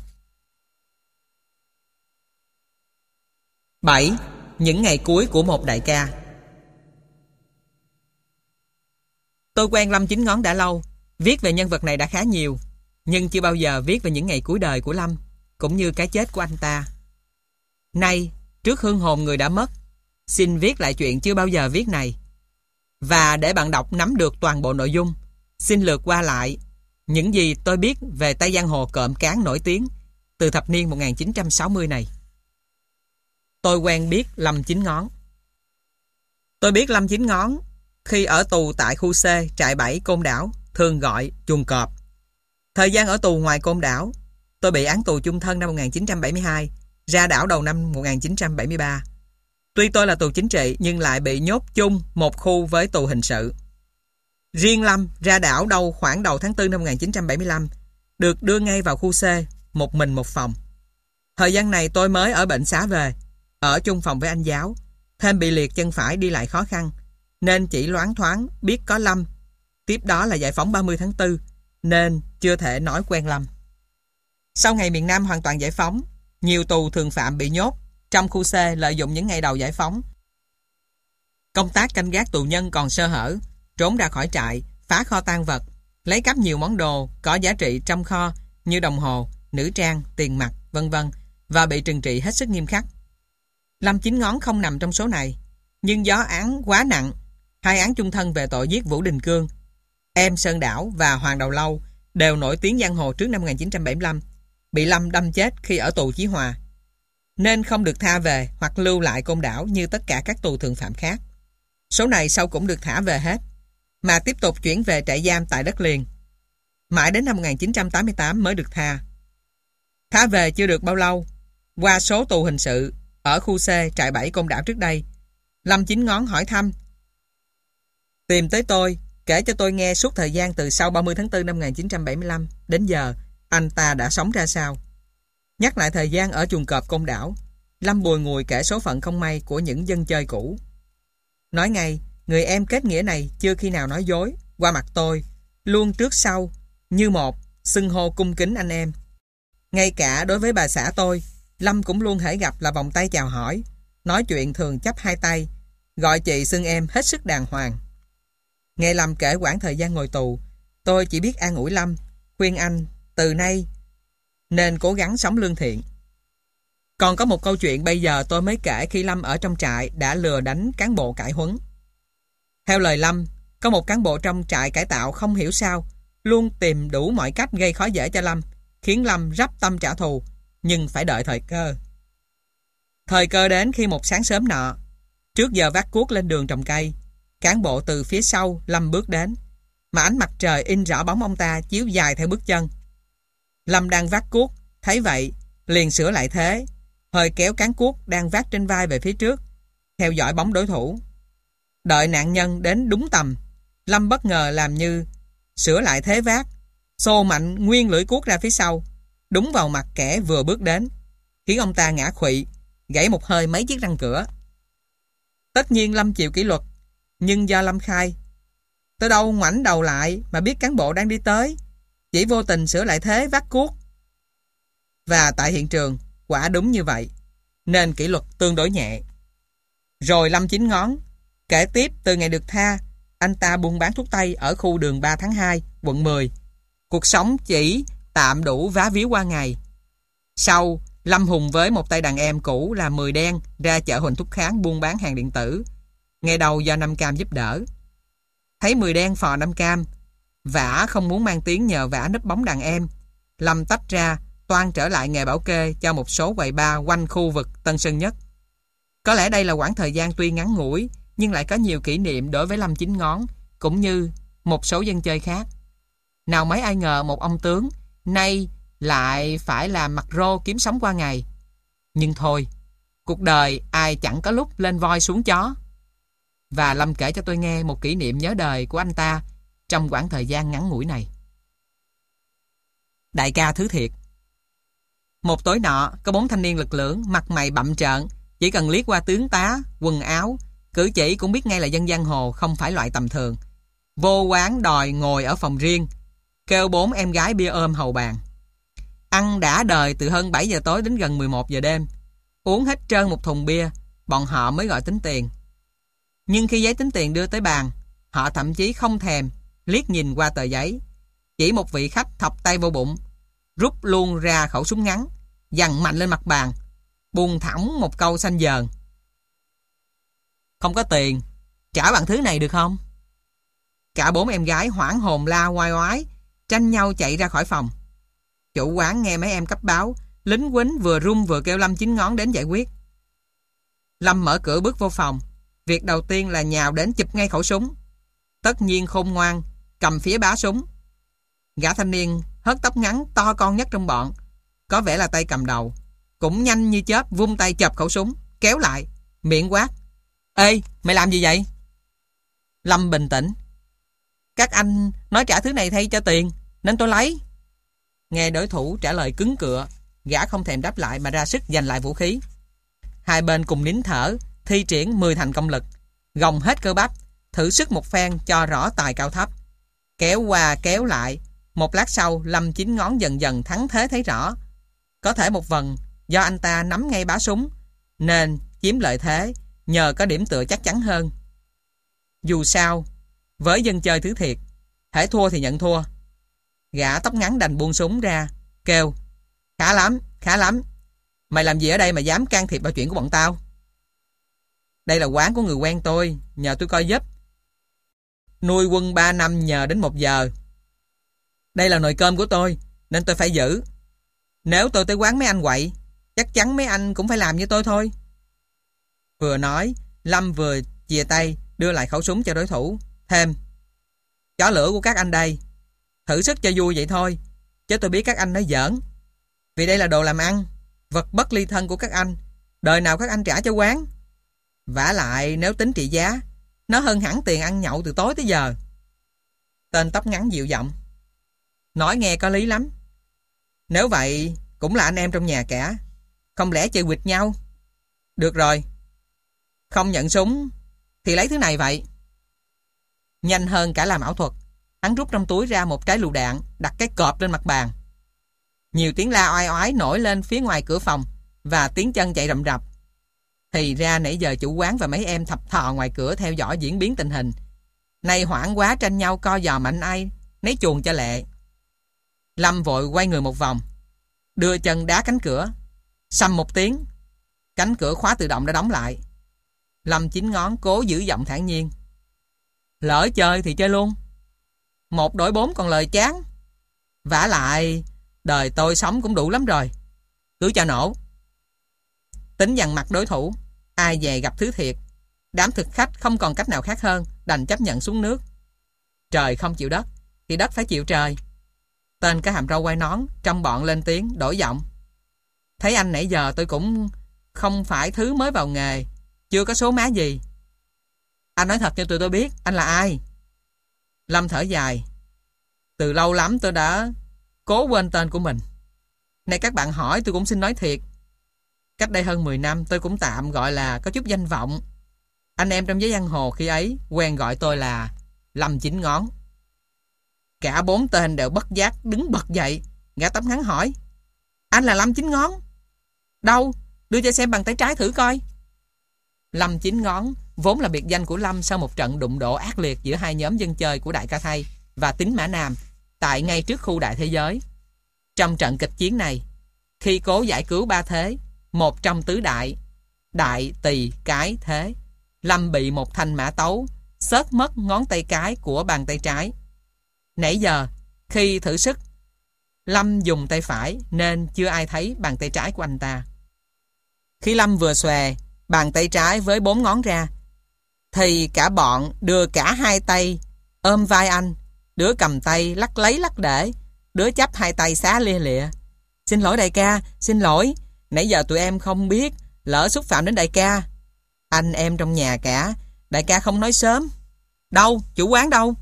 bảy. Những ngày cuối của một đại ca. Tôi quen Lâm Chín Ngón đã lâu, viết về nhân vật này đã khá nhiều, nhưng chưa bao giờ viết về những ngày cuối đời của Lâm, cũng như cái chết của anh ta. Nay, trước hương hồn người đã mất, xin viết lại chuyện chưa bao giờ viết này. Và để bạn đọc nắm được toàn bộ nội dung, xin lượt qua lại những gì tôi biết về tay giang hồ cộm cán nổi tiếng từ thập niên một nghìn chín trăm sáu mươi này. Tôi quen biết Lâm Chín Ngón. Tôi biết Lâm Chín Ngón khi ở tù tại khu C, trại bảy Côn Đảo, thường gọi chuồng cọp. Thời gian ở tù ngoài Côn Đảo, tôi bị án tù chung thân năm một nghìn chín trăm bảy mươi hai, ra đảo đầu năm một nghìn chín trăm bảy mươi ba. Tuy tôi là tù chính trị nhưng lại bị nhốt chung một khu với tù hình sự. Riêng Lâm ra đảo đâu khoảng đầu tháng tư năm một nghìn chín trăm bảy mươi lăm, được đưa ngay vào khu C, một mình một phòng. Thời gian này tôi mới ở bệnh xá về, ở chung phòng với anh giáo, thêm bị liệt chân phải đi lại khó khăn, nên chỉ loáng thoáng biết có Lâm. Tiếp đó là giải phóng ba mươi tháng tư, nên chưa thể nói quen Lâm. Sau ngày miền Nam hoàn toàn giải phóng, nhiều tù thường phạm bị nhốt trong khu C lợi dụng những ngày đầu giải phóng. Công tác canh gác tù nhân còn sơ hở, trốn ra khỏi trại, phá kho tang vật, lấy cắp nhiều món đồ có giá trị trong kho như đồng hồ, nữ trang, tiền mặt, vân vân và bị trừng trị hết sức nghiêm khắc. Lâm Chín Ngón không nằm trong số này, nhưng do án quá nặng, hai án chung thân về tội giết Vũ Đình Cương, em Sơn Đảo và Hoàng Đầu Lâu đều nổi tiếng giang hồ trước năm một nghìn chín trăm bảy mươi lăm, bị Lâm đâm chết khi ở tù Chí Hòa, nên không được tha về hoặc lưu lại Côn Đảo như tất cả các tù thường phạm khác. Số này sau cũng được thả về hết, mà tiếp tục chuyển về trại giam tại đất liền. Mãi đến năm một nghìn chín trăm tám mươi tám mới được tha. Thả về chưa được bao lâu, qua số tù hình sự ở khu C trại bảy Côn Đảo trước đây, Lâm Chín Ngón hỏi thăm, tìm tới tôi, kể cho tôi nghe suốt thời gian từ sau ba mươi tháng tư năm một nghìn chín trăm bảy mươi lăm đến giờ anh ta đã sống ra sao. Nhắc lại thời gian ở chuồng cọp Côn Đảo, Lâm bùi ngùi kể số phận không may của những dân chơi cũ. Nói ngay, người em kết nghĩa này chưa khi nào nói dối, qua mặt tôi, luôn trước sau, như một, xưng hô cung kính anh em. Ngay cả đối với bà xã tôi, Lâm cũng luôn hễ gặp là vòng tay chào hỏi, nói chuyện thường chắp hai tay, gọi chị xưng em hết sức đàng hoàng. Nghe Lâm kể quãng thời gian ngồi tù, tôi chỉ biết an ủi Lâm, khuyên anh từ nay nên cố gắng sống lương thiện. Còn có một câu chuyện bây giờ tôi mới kể khi Lâm ở trong trại đã lừa đánh cán bộ cải huấn. Theo lời Lâm, có một cán bộ trong trại cải tạo không hiểu sao luôn tìm đủ mọi cách gây khó dễ cho Lâm, khiến Lâm rắp tâm trả thù, nhưng phải đợi thời cơ. Thời cơ đến khi một sáng sớm nọ, trước giờ vác cuốc lên đường trồng cây, cán bộ từ phía sau Lâm bước đến, mà ánh mặt trời in rõ bóng ông ta chiếu dài theo bước chân. Lâm đang vác cuốc, thấy vậy, liền sửa lại thế, hơi kéo cán cuốc đang vác trên vai về phía trước, theo dõi bóng đối thủ. Đợi nạn nhân đến đúng tầm, Lâm bất ngờ làm như sửa lại thế vác, xô mạnh nguyên lưỡi cuốc ra phía sau, đúng vào mặt kẻ vừa bước đến, khiến ông ta ngã khuỵu, gãy một hơi mấy chiếc răng cửa. Tất nhiên Lâm chịu kỷ luật, nhưng do Lâm khai, tôi đâu ngoảnh đầu lại mà biết cán bộ đang đi tới, chỉ vô tình sửa lại thế vác cuốc. Và tại hiện trường, quả đúng như vậy, nên kỷ luật tương đối nhẹ. Rồi Lâm Chín Ngón kể tiếp từ ngày được tha, anh ta buôn bán thuốc tây ở khu đường ba tháng hai, quận mười. Cuộc sống chỉ tạm đủ vá víu qua ngày. Sau, Lâm Hùng với một tay đàn em cũ là Mười Đen ra chợ Huỳnh Thúc Kháng buôn bán hàng điện tử. Ngày đầu do Năm Cam giúp đỡ. Thấy Mười Đen phò Năm Cam, vả không muốn mang tiếng nhờ vả núp bóng đàn em, Lâm tách ra, toan trở lại nghề bảo kê cho một số quầy bar quanh khu vực Tân Sơn Nhất. Có lẽ đây là quãng thời gian tuy ngắn ngủi, nhưng lại có nhiều kỷ niệm đối với Lâm Chín Ngón, cũng như một số dân chơi khác. Nào mấy ai ngờ một ông tướng nay lại phải làm mặt rô kiếm sống qua ngày. Nhưng thôi, cuộc đời ai chẳng có lúc lên voi xuống chó. Và Lâm kể cho tôi nghe một kỷ niệm nhớ đời của anh ta trong quãng thời gian ngắn ngủi này. Đại ca thứ thiệt. Một tối nọ, có bốn thanh niên lực lưỡng, mặt mày bặm trợn, chỉ cần liếc qua tướng tá, quần áo, cử chỉ cũng biết ngay là dân giang hồ, không phải loại tầm thường. Vô quán đòi ngồi ở phòng riêng, kêu bốn em gái bia ôm hầu bàn. Ăn đã đời từ hơn bảy giờ tối đến gần mười một giờ đêm. Uống hết trơn một thùng bia, bọn họ mới gọi tính tiền. Nhưng khi giấy tính tiền đưa tới bàn, họ thậm chí không thèm liếc nhìn qua tờ giấy. Chỉ một vị khách thọc tay vô bụng, rút luôn ra khẩu súng ngắn, giằng mạnh lên mặt bàn, buông thõng một câu xanh dờn: "Không có tiền, trả bằng thứ này được không?" Cả bốn em gái hoảng hồn la oai oái, tranh nhau chạy ra khỏi phòng. Chủ quán nghe mấy em cấp báo, lính quýnh vừa run vừa kêu Lâm Chín Ngón đến giải quyết. Lâm mở cửa bước vô phòng, việc đầu tiên là nhào đến chụp ngay khẩu súng. Tất nhiên khôn ngoan, cầm phía bá súng. Gã thanh niên hớt tóc ngắn to con nhất trong bọn, có vẻ là tay cầm đầu, cũng nhanh như chớp vung tay chộp khẩu súng, kéo lại, miệng quát: "Ê, mày làm gì vậy?" Lâm bình tĩnh: "Các anh nói trả thứ này thay cho tiền, nên tôi lấy." Nghe đối thủ trả lời cứng cựa, gã không thèm đáp lại mà ra sức giành lại vũ khí. Hai bên cùng nín thở, thi triển mười thành công lực, gồng hết cơ bắp, thử sức một phen cho rõ tài cao thấp. Kéo qua kéo lại, một lát sau Lâm Chín Ngón dần dần thắng thế thấy rõ. Có thể một phần do anh ta nắm ngay bá súng, nên chiếm lợi thế, nhờ có điểm tựa chắc chắn hơn. Dù sao, với dân chơi thứ thiệt, hễ thua thì nhận thua. Gã tóc ngắn đành buông súng ra, kêu: Khá lắm, khá lắm. Mày làm gì ở đây mà dám can thiệp vào chuyện của bọn tao? Đây là quán của người quen tôi, nhờ tôi coi giúp. Nuôi quân ba năm nhờ đến một giờ. Đây là nồi cơm của tôi, nên tôi phải giữ. Nếu tôi tới quán mấy anh quậy, chắc chắn mấy anh cũng phải làm như tôi thôi. Vừa nói, Lâm vừa chìa tay đưa lại khẩu súng cho đối thủ. Thêm, chó lửa của các anh đây. Thử sức cho vui vậy thôi, chứ tôi biết các anh nói giỡn. Vì đây là đồ làm ăn, vật bất ly thân của các anh. Đời nào các anh trả cho quán. Vả lại nếu tính trị giá, nó hơn hẳn tiền ăn nhậu từ tối tới giờ. Tên tóc ngắn dịu giọng. Nói nghe có lý lắm. Nếu vậy cũng là anh em trong nhà cả. Không lẽ chơi quỵt nhau? Được rồi. Không nhận súng thì lấy thứ này vậy. Nhanh hơn cả làm ảo thuật, hắn rút trong túi ra một trái lựu đạn, đặt cái cọp lên mặt bàn. Nhiều tiếng la oai oái nổi lên phía ngoài cửa phòng và tiếng chân chạy rầm rập. Thì ra nãy giờ chủ quán và mấy em thập thò ngoài cửa theo dõi diễn biến tình hình. Nay hoảng quá tranh nhau co giò mạnh ai nấy chuồng cho lẹ. Lâm vội quay người một vòng, đưa chân đá cánh cửa. Xăm một tiếng, cánh cửa khóa tự động đã đóng lại. Lâm chín ngón cố giữ giọng thản nhiên. Lỡ chơi thì chơi luôn. Một đổi bốn còn lời chán. Vả lại đời tôi sống cũng đủ lắm rồi. Cứ cho nổ. Tính dằn mặt đối thủ. Ai về gặp thứ thiệt. Đám thực khách không còn cách nào khác hơn, đành chấp nhận xuống nước. Trời không chịu đất thì đất phải chịu trời. Tên cái hàm râu quai nón trong bọn lên tiếng đổi giọng. Thấy anh nãy giờ tôi cũng không phải thứ mới vào nghề, chưa có số má gì. Anh nói thật cho tụi tôi biết anh là ai. Lâm thở dài. Từ lâu lắm tôi đã cố quên tên của mình. Nay các bạn hỏi tôi cũng xin nói thiệt. Cách đây hơn mười năm tôi cũng tạm gọi là có chút danh vọng. Anh em trong giới giang hồ khi ấy quen gọi tôi là Lâm Chín Ngón. Cả bốn tên đều bất giác đứng bật dậy. Gã tóc ngắn hỏi. Anh là Lâm Chín Ngón? Đâu? Đưa cho xem bàn tay trái thử coi. Lâm Chín Ngón vốn là biệt danh của Lâm sau một trận đụng độ ác liệt giữa hai nhóm dân chơi của Đại Ca Thay và Tín Mã Nam tại ngay trước khu Đại Thế Giới. Trong trận kịch chiến này, khi cố giải cứu ba thế, một trong tứ đại, đại tỳ cái thế, Lâm bị một thanh mã tấu xớt mất ngón tay cái của bàn tay trái. Nãy giờ, khi thử sức, Lâm dùng tay phải nên chưa ai thấy bàn tay trái của anh ta. Khi Lâm vừa xòe bàn tay trái với bốn ngón ra, thì cả bọn đưa cả hai tay ôm vai anh, đứa cầm tay lắc lấy lắc để, đứa chắp hai tay xá lia lịa. Xin lỗi đại ca, xin lỗi, nãy giờ tụi em không biết, lỡ xúc phạm đến đại ca. Anh em trong nhà cả, đại ca không nói sớm. Đâu, chủ quán đâu?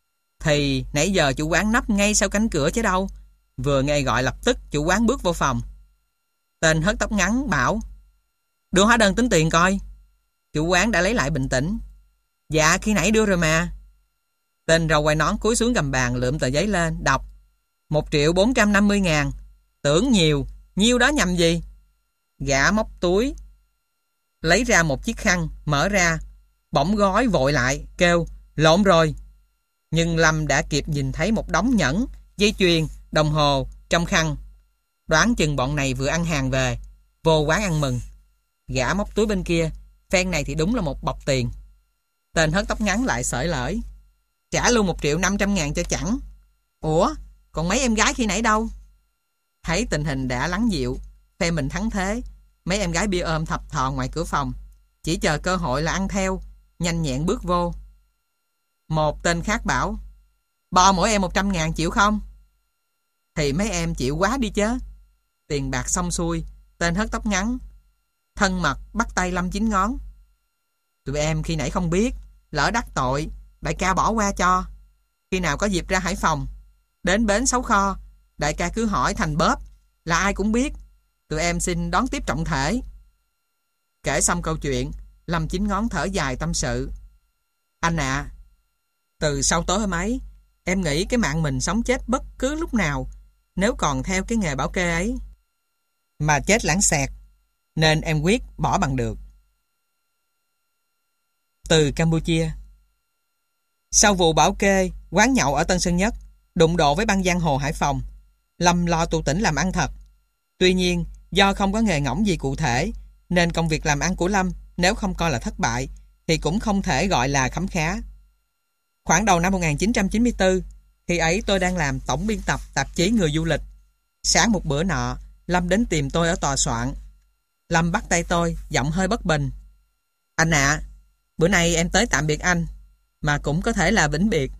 Thì nãy giờ chủ quán nấp ngay sau cánh cửa chứ đâu. Vừa nghe gọi lập tức chủ quán bước vô phòng. Tên hớt tóc ngắn bảo. Đưa hóa đơn tính tiền coi. Chủ quán đã lấy lại bình tĩnh. Dạ khi nãy đưa rồi mà. Tên râu quai nón cúi xuống gầm bàn lượm tờ giấy lên, đọc. Một triệu bốn trăm năm mươi ngàn. Tưởng nhiều, nhiêu đó nhầm gì? Gã móc túi, lấy ra một chiếc khăn, mở ra, bỗng gói vội lại, kêu, lộn rồi. Nhưng Lâm đã kịp nhìn thấy một đống nhẫn, dây chuyền, đồng hồ trong khăn. Đoán chừng bọn này vừa ăn hàng về, vô quán ăn mừng. Gã móc túi bên kia, phen này thì đúng là một bọc tiền. Tên hớt tóc ngắn lại sởi lởi. Trả luôn một triệu năm trăm ngàn cho chẳng. Ủa, còn mấy em gái khi nãy đâu? Thấy tình hình đã lắng dịu, phe mình thắng thế, mấy em gái bia ôm thập thò ngoài cửa phòng, chỉ chờ cơ hội là ăn theo, nhanh nhẹn bước vô. Một tên khác bảo, bo mỗi em một trăm ngàn chịu không? Thì mấy em chịu quá đi chứ. Tiền bạc xong xuôi, tên hớt tóc ngắn thân mật bắt tay Lâm Chín Ngón. Tụi em khi nãy không biết, lỡ đắc tội, đại ca bỏ qua cho. Khi nào có dịp ra Hải Phòng, đến bến Sáu Kho, đại ca cứ hỏi thành bóp, là ai cũng biết. Tụi em xin đón tiếp trọng thể. Kể xong câu chuyện, Lâm Chín Ngón thở dài tâm sự. Anh ạ, à, từ sau tối hôm ấy, em nghĩ cái mạng mình sống chết bất cứ lúc nào, nếu còn theo cái nghề bảo kê ấy. Mà chết lãng xẹt, nên em quyết bỏ bằng được. Từ Campuchia. Sau vụ bảo kê, quán nhậu ở Tân Sơn Nhất, đụng độ với băng giang hồ Hải Phòng, Lâm lo tu tỉnh làm ăn thật. Tuy nhiên, do không có nghề ngỗng gì cụ thể, nên công việc làm ăn của Lâm nếu không coi là thất bại thì cũng không thể gọi là khấm khá. Khoảng đầu năm một nghìn chín trăm chín mươi tư, khi ấy tôi đang làm tổng biên tập tạp chí Người Du Lịch. Sáng một bữa nọ, Lâm đến tìm tôi ở tòa soạn. Lâm bắt tay tôi, giọng hơi bất bình. Anh ạ, à, bữa nay em tới tạm biệt anh, mà cũng có thể là vĩnh biệt.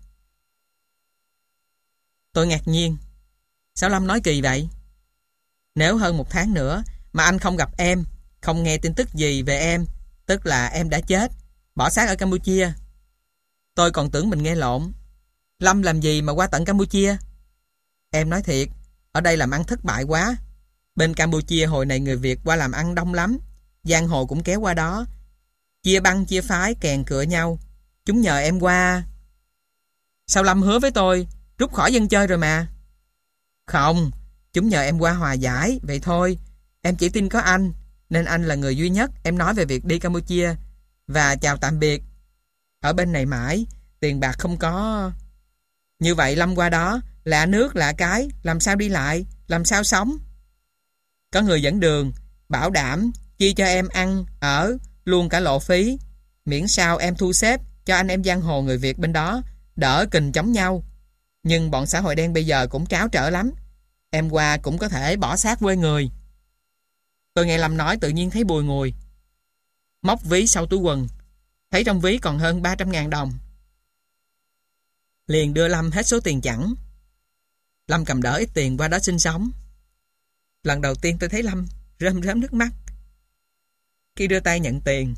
Tôi ngạc nhiên. Sao Lâm nói kỳ vậy? Nếu hơn một tháng nữa mà anh không gặp em, không nghe tin tức gì về em, tức là em đã chết, bỏ xác ở Campuchia. Tôi còn tưởng mình nghe lộn. Lâm làm gì mà qua tận Campuchia? Em nói thiệt, ở đây làm ăn thất bại quá. Bên Campuchia hồi này người Việt qua làm ăn đông lắm, giang hồ cũng kéo qua đó, chia băng chia phái kèn cựa nhau. Chúng nhờ em qua. Sao Lâm hứa với tôi rút khỏi dân chơi rồi mà? Không, chúng nhờ em qua hòa giải, vậy thôi. Em chỉ tin có anh, nên anh là người duy nhất em nói về việc đi Campuchia và chào tạm biệt. Ở bên này mãi, tiền bạc không có. Như vậy Lâm qua đó, lạ nước lạ cái, làm sao đi lại, làm sao sống? Có người dẫn đường, bảo đảm chi cho em ăn, ở, luôn cả lộ phí, miễn sao em thu xếp cho anh em giang hồ người Việt bên đó đỡ kình chống nhau. Nhưng bọn xã hội đen bây giờ cũng tráo trở lắm. Em qua cũng có thể bỏ xác quê người. Tôi nghe Lâm nói tự nhiên thấy bùi ngùi. Móc ví sau túi quần, thấy trong ví còn hơn ba trăm ngàn đồng. Liền đưa Lâm hết số tiền chẵn. Lâm cầm đỡ ít tiền qua đó sinh sống. Lần đầu tiên tôi thấy Lâm rơm rớm nước mắt khi đưa tay nhận tiền.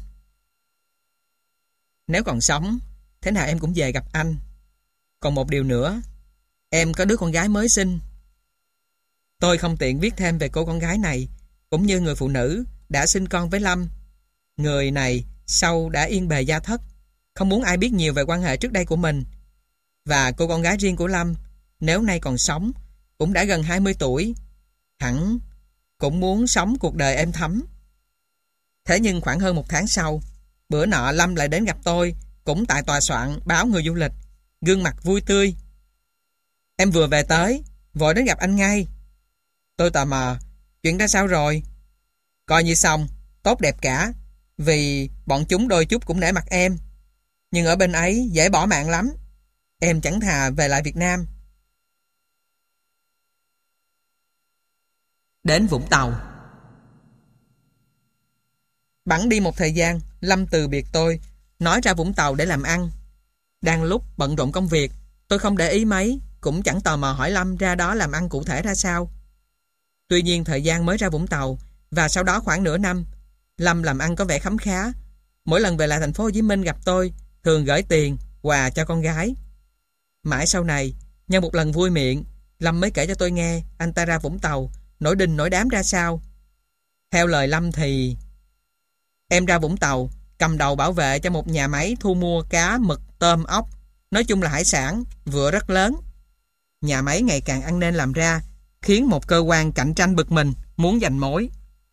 Nếu còn sống, thế nào em cũng về gặp anh. Còn một điều nữa, em có đứa con gái mới sinh. Tôi không tiện viết thêm về cô con gái này, cũng như người phụ nữ đã sinh con với Lâm. Người này sau đã yên bề gia thất, không muốn ai biết nhiều về quan hệ trước đây của mình. Và cô con gái riêng của Lâm, nếu nay còn sống, cũng đã gần hai mươi tuổi, hẳn cũng muốn sống cuộc đời êm thấm. Thế nhưng khoảng hơn một tháng sau, bữa nọ Lâm lại đến gặp tôi, cũng tại tòa soạn báo Người Du Lịch, gương mặt vui tươi. Em vừa về tới, vội đến gặp anh ngay. Tôi tò mò, chuyện ra sao rồi? Coi như xong, tốt đẹp cả, vì bọn chúng đôi chút cũng nể mặt em. Nhưng ở bên ấy dễ bỏ mạng lắm. Em chẳng thà về lại Việt Nam. Đến Vũng Tàu. Bẵng đi một thời gian, Lâm từ biệt tôi, nói ra Vũng Tàu để làm ăn. Đang lúc bận rộn công việc, tôi không để ý mấy, cũng chẳng tò mò hỏi Lâm ra đó làm ăn cụ thể ra sao. Tuy nhiên thời gian mới ra Vũng Tàu, và sau đó khoảng nửa năm, Lâm làm ăn có vẻ khấm khá. Mỗi lần về lại thành phố Hồ Chí Minh gặp tôi, thường gửi tiền, quà cho con gái. Mãi sau này, nhân một lần vui miệng, Lâm mới kể cho tôi nghe anh ta ra Vũng Tàu, nổi đình nổi đám ra sao. Theo lời Lâm thì... Em ra Vũng Tàu, cầm đầu bảo vệ cho một nhà máy thu mua cá, mực, tôm, ốc. Nói chung là hải sản, vựa rất lớn. Nhà máy ngày càng ăn nên làm ra, khiến một cơ quan cạnh tranh bực mình, muốn giành mối.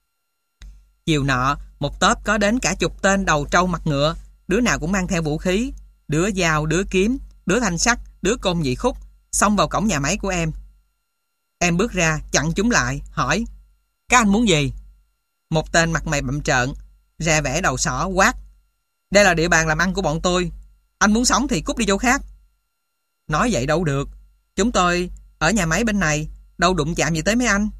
Chiều nọ, một tốp có đến cả chục tên đầu trâu mặt ngựa, đứa nào cũng mang theo vũ khí, đứa dao, đứa kiếm, đứa thanh sắt, đứa côn nhị khúc, xông vào cổng nhà máy của em. Em bước ra, chặn chúng lại, hỏi: Các anh muốn gì? Một tên mặt mày bặm trợn, ra vẻ đầu sỏ quát: Đây là địa bàn làm ăn của bọn tôi, anh muốn sống thì cút đi chỗ khác. Nói vậy đâu được, chúng tôi ở nhà máy bên này, đâu đụng chạm gì tới mấy anh.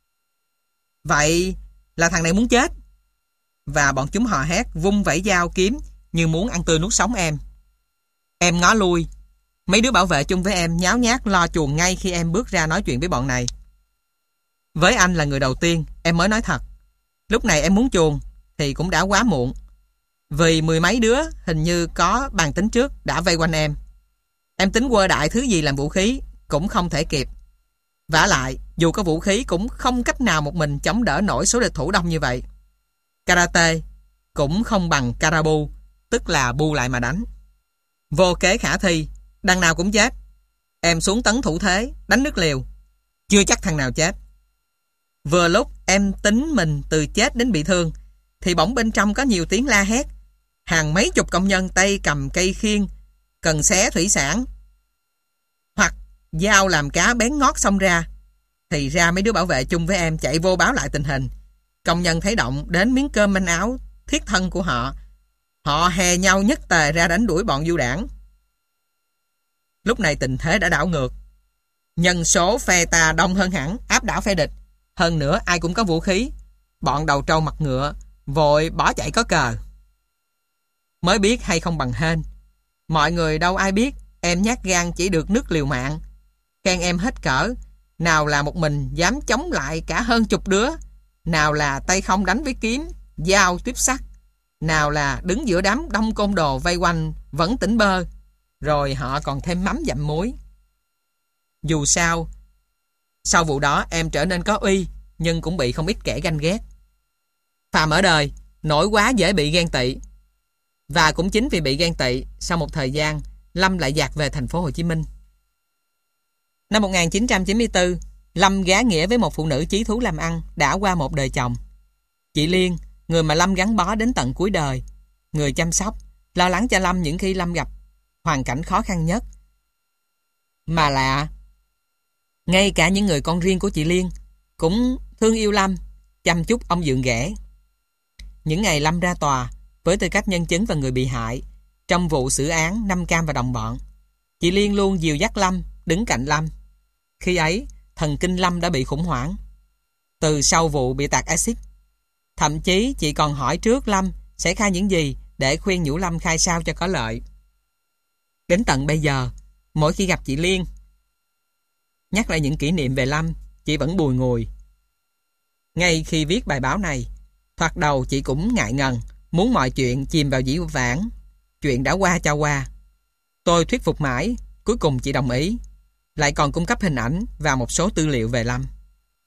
Vậy là thằng này muốn chết. Và bọn chúng hò hét, vung vẩy dao kiếm như muốn ăn tươi nuốt sống em. Em ngó lui, mấy đứa bảo vệ chung với em nháo nhác lo chuồng ngay khi em bước ra nói chuyện với bọn này. Với anh là người đầu tiên, em mới nói thật. Lúc này em muốn chuồng thì cũng đã quá muộn, vì mười mấy đứa hình như có bàn tính trước đã vây quanh em. Em tính quơ đại thứ gì làm vũ khí cũng không thể kịp. Vả lại, dù có vũ khí cũng không cách nào một mình chống đỡ nổi số địch thủ đông như vậy. Karate cũng không bằng Karabu, tức là bu lại mà đánh. Vô kế khả thi, đằng nào cũng chết. Em xuống tấn thủ thế, đánh nước liều, chưa chắc thằng nào chết. Vừa lúc em tính mình từ chết đến bị thương, thì bỗng bên trong có nhiều tiếng la hét. Hàng mấy chục công nhân tay cầm cây khiên, cần xé thủy sản, hoặc dao làm cá bén ngót xông ra. Thì ra mấy đứa bảo vệ chung với em chạy vô báo lại tình hình. Công nhân thấy động đến miếng cơm manh áo thiết thân của họ. Họ hè nhau nhất tề ra đánh đuổi bọn du đảng. Lúc này tình thế đã đảo ngược. Nhân số phe ta đông hơn hẳn, áp đảo phe địch. Hơn nữa ai cũng có vũ khí. Bọn đầu trâu mặt ngựa vội bỏ chạy có cờ. Mới biết hay không bằng hên. Mọi người đâu ai biết em nhát gan chỉ được nước liều mạng. Khen em hết cỡ. Nào là một mình dám chống lại cả hơn chục đứa. Nào là tay không đánh với kiếm, dao, tuyếp sắt. Nào là đứng giữa đám đông côn đồ vây quanh vẫn tỉnh bơ. Rồi họ còn thêm mắm dặm muối. Dù sao, sau vụ đó em trở nên có uy, nhưng cũng bị không ít kẻ ganh ghét. Phàm ở đời, nổi quá dễ bị ghen tị. Và cũng chính vì bị ghen tị, sau một thời gian, Lâm lại dạt về thành phố Hồ Chí Minh. Năm một nghìn chín trăm chín mươi tư, Lâm gá nghĩa với một phụ nữ chí thú làm ăn đã qua một đời chồng. Chị Liên, người mà Lâm gắn bó đến tận cuối đời, người chăm sóc, lo lắng cho Lâm những khi Lâm gặp hoàn cảnh khó khăn nhất. Mà lạ, ngay cả những người con riêng của chị Liên cũng thương yêu Lâm, chăm chút ông dượng ghẻ. Những ngày Lâm ra tòa với tư cách nhân chứng và người bị hại trong vụ xử án Nam Cam và đồng bọn, chị Liên luôn dìu dắt Lâm, đứng cạnh Lâm. Khi ấy, thần kinh Lâm đã bị khủng hoảng từ sau vụ bị tạt axit. Thậm chí chị còn hỏi trước Lâm sẽ khai những gì để khuyên nhủ Lâm khai sao cho có lợi. Đến tận bây giờ, mỗi khi gặp chị Liên, nhắc lại những kỷ niệm về Lâm, chị vẫn bùi ngùi. Ngay khi viết bài báo này, thoạt đầu chị cũng ngại ngần, muốn mọi chuyện chìm vào dĩ vãng. Chuyện đã qua cho qua. Tôi thuyết phục mãi, cuối cùng chị đồng ý. Lại còn cung cấp hình ảnh và một số tư liệu về Lâm.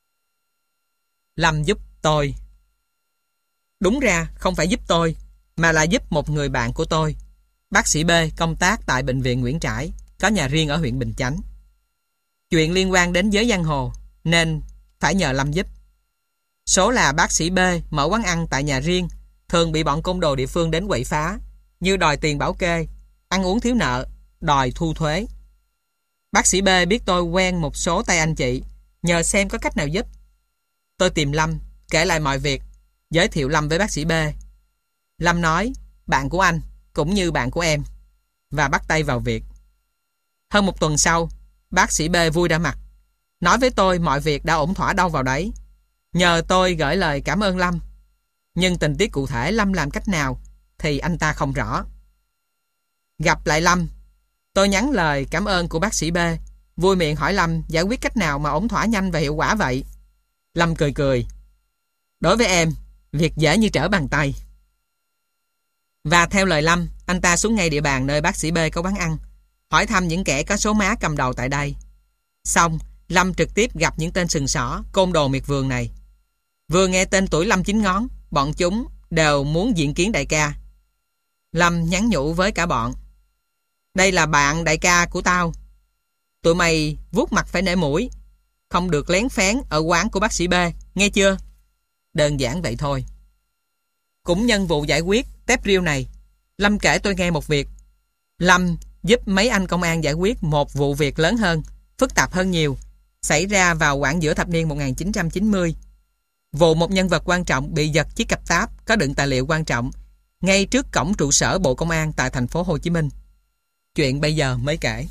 Lâm giúp tôi. Đúng ra không phải giúp tôi, mà là giúp một người bạn của tôi. Bác sĩ B công tác tại bệnh viện Nguyễn Trãi, có nhà riêng ở huyện Bình Chánh. Chuyện liên quan đến giới giang hồ nên phải nhờ Lâm giúp. Số là bác sĩ B mở quán ăn tại nhà riêng, thường bị bọn côn đồ địa phương đến quậy phá, như đòi tiền bảo kê, ăn uống thiếu nợ, đòi thu thuế. Bác sĩ B biết tôi quen một số tay anh chị, nhờ xem có cách nào giúp. Tôi tìm Lâm, kể lại mọi việc, giới thiệu Lâm với bác sĩ B. Lâm nói, bạn của anh cũng như bạn của em, và bắt tay vào việc. Hơn một tuần sau, bác sĩ B vui ra mặt, nói với tôi mọi việc đã ổn thỏa đâu vào đấy, nhờ tôi gửi lời cảm ơn Lâm. Nhưng tình tiết cụ thể Lâm làm cách nào thì anh ta không rõ. Gặp lại Lâm, tôi nhắn lời cảm ơn của bác sĩ B, vui miệng hỏi Lâm giải quyết cách nào mà ổn thỏa nhanh và hiệu quả vậy. Lâm cười cười. Đối với em, việc dễ như trở bàn tay. Và theo lời Lâm, anh ta xuống ngay địa bàn nơi bác sĩ B có quán ăn, hỏi thăm những kẻ có số má cầm đầu tại đây. Xong, Lâm trực tiếp gặp những tên sừng sỏ, côn đồ miệt vườn này. Vừa nghe tên tuổi Lâm Chín Ngón, bọn chúng đều muốn diện kiến đại ca. Lâm nhắn nhủ với cả bọn. Đây là bạn đại ca của tao. Tụi mày vuốt mặt phải nể mũi, không được lén phén ở quán của bác sĩ B, nghe chưa? Đơn giản vậy thôi. Cũng nhân vụ giải quyết tép riêu này, Lâm kể tôi nghe một việc. Lâm giúp mấy anh công an giải quyết một vụ việc lớn hơn, phức tạp hơn nhiều, xảy ra vào khoảng giữa thập niên một nghìn chín trăm chín mươi. Vụ một nhân vật quan trọng bị giật chiếc cặp táp có đựng tài liệu quan trọng ngay trước cổng trụ sở Bộ Công an tại thành phố Hồ Chí Minh. Chuyện bây giờ mới kể.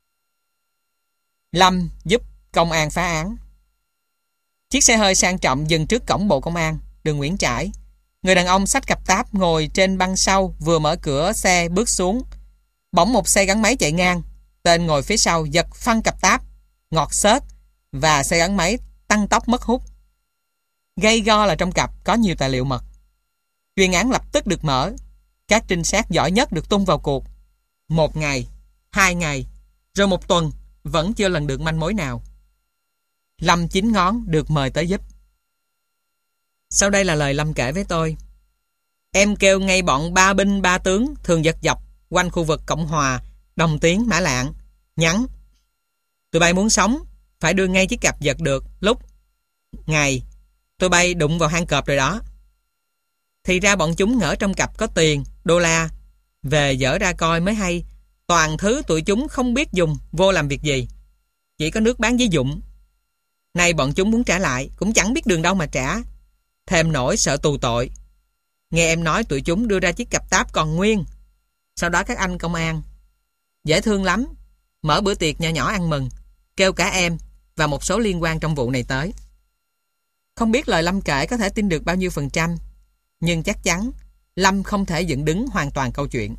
Lâm giúp công an phá án. Chiếc xe hơi sang trọng dừng trước cổng Bộ Công an, đường Nguyễn Trãi. Người đàn ông xách cặp táp ngồi trên băng sau vừa mở cửa xe bước xuống. Bỗng một xe gắn máy chạy ngang. Tên ngồi phía sau giật phăng cặp táp, ngọt xớt, và xe gắn máy tăng tốc mất hút. Gây go là trong cặp có nhiều tài liệu mật. Chuyên án lập tức được mở. Các trinh sát giỏi nhất được tung vào cuộc. Một ngày, hai ngày, rồi một tuần vẫn chưa lần được manh mối nào. Lâm Chín Ngón được mời tới giúp. Sau đây là lời Lâm kể với tôi. Em kêu ngay bọn ba binh ba tướng thường giật dọc quanh khu vực Cộng Hòa, Đồng Tiến, Mã Lạng, nhắn: tụi bay muốn sống phải đưa ngay chiếc cặp giật được lúc ngày tụi bay đụng vào hang cọp rồi đó. Thì ra bọn chúng ngỡ trong cặp có tiền, đô la. Về dở ra coi mới hay, toàn thứ tụi chúng không biết dùng vô làm việc gì, chỉ có nước bán giấy dụng. Nay bọn chúng muốn trả lại, cũng chẳng biết đường đâu mà trả. Thêm nỗi sợ tù tội. Nghe em nói tụi chúng đưa ra chiếc cặp táp còn nguyên. Sau đó các anh công an dễ thương lắm, mở bữa tiệc nhỏ nhỏ ăn mừng, kêu cả em và một số liên quan trong vụ này tới. Không biết lời Lâm kể có thể tin được bao nhiêu phần trăm, nhưng chắc chắn Lâm không thể dựng đứng hoàn toàn câu chuyện.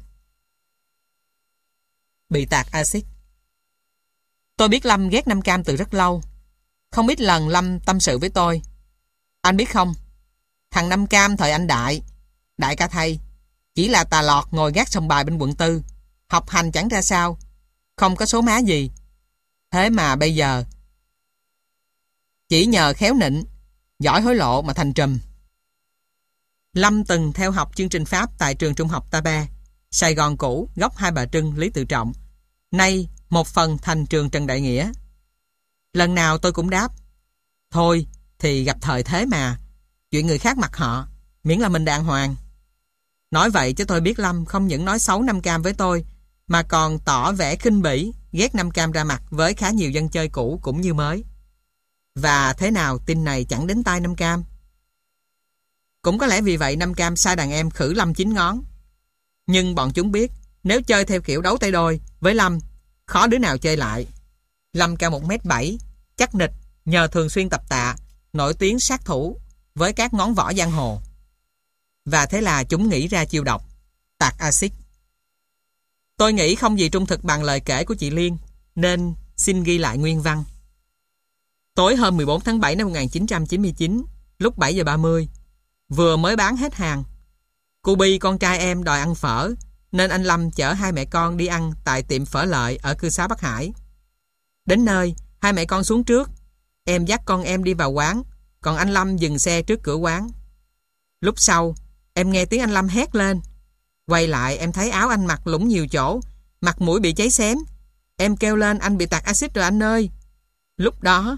Bị tạt axit. Tôi biết Lâm ghét Nam Cam từ rất lâu. Không ít lần Lâm tâm sự với tôi. Anh biết không, thằng Nam Cam thời anh Đại, Đại ca thầy, chỉ là tà lọt ngồi gác sòng bài bên quận tư, học hành chẳng ra sao, không có số má gì. Thế mà bây giờ chỉ nhờ khéo nịnh, giỏi hối lộ mà thành trùm. Lâm từng theo học chương trình Pháp tại trường trung học Ta Be, Sài Gòn cũ, góc Hai Bà Trưng, Lý Tự Trọng, nay một phần thành trường Trần Đại Nghĩa. Lần nào tôi cũng đáp, thôi thì gặp thời thế mà, chuyện người khác mặc họ, miễn là mình đàng hoàng. Nói vậy chứ tôi biết Lâm không những nói xấu Nam Cam với tôi, mà còn tỏ vẻ khinh bỉ, ghét Nam Cam ra mặt với khá nhiều dân chơi cũ cũng như mới. Và thế nào tin này chẳng đến tai Nam Cam. Cũng có lẽ vì vậy Nam Cam sai đàn em khử Lâm chín ngón. Nhưng bọn chúng biết, nếu chơi theo kiểu đấu tay đôi với Lâm, khó đứa nào chơi lại. Lâm cao một mét bảy, chắc nịch, nhờ thường xuyên tập tạ, nổi tiếng sát thủ với các ngón võ giang hồ. Và thế là chúng nghĩ ra chiêu độc, tạt axit. Tôi nghĩ không gì trung thực bằng lời kể của chị Liên, nên xin ghi lại nguyên văn. Tối hôm mười bốn tháng bảy năm một nghìn chín trăm chín mươi chín, lúc bảy giờ ba mươi, vừa mới bán hết hàng, cô Bi con trai em đòi ăn phở, nên anh Lâm chở hai mẹ con đi ăn tại tiệm phở Lợi ở cư xá Bắc Hải. Đến nơi, hai mẹ con xuống trước, em dắt con em đi vào quán, còn anh Lâm dừng xe trước cửa quán. Lúc sau, em nghe tiếng anh Lâm hét lên. Quay lại em thấy áo anh mặc lũng nhiều chỗ, mặt mũi bị cháy xém. Em kêu lên anh bị tạt axit rồi anh ơi. Lúc đó,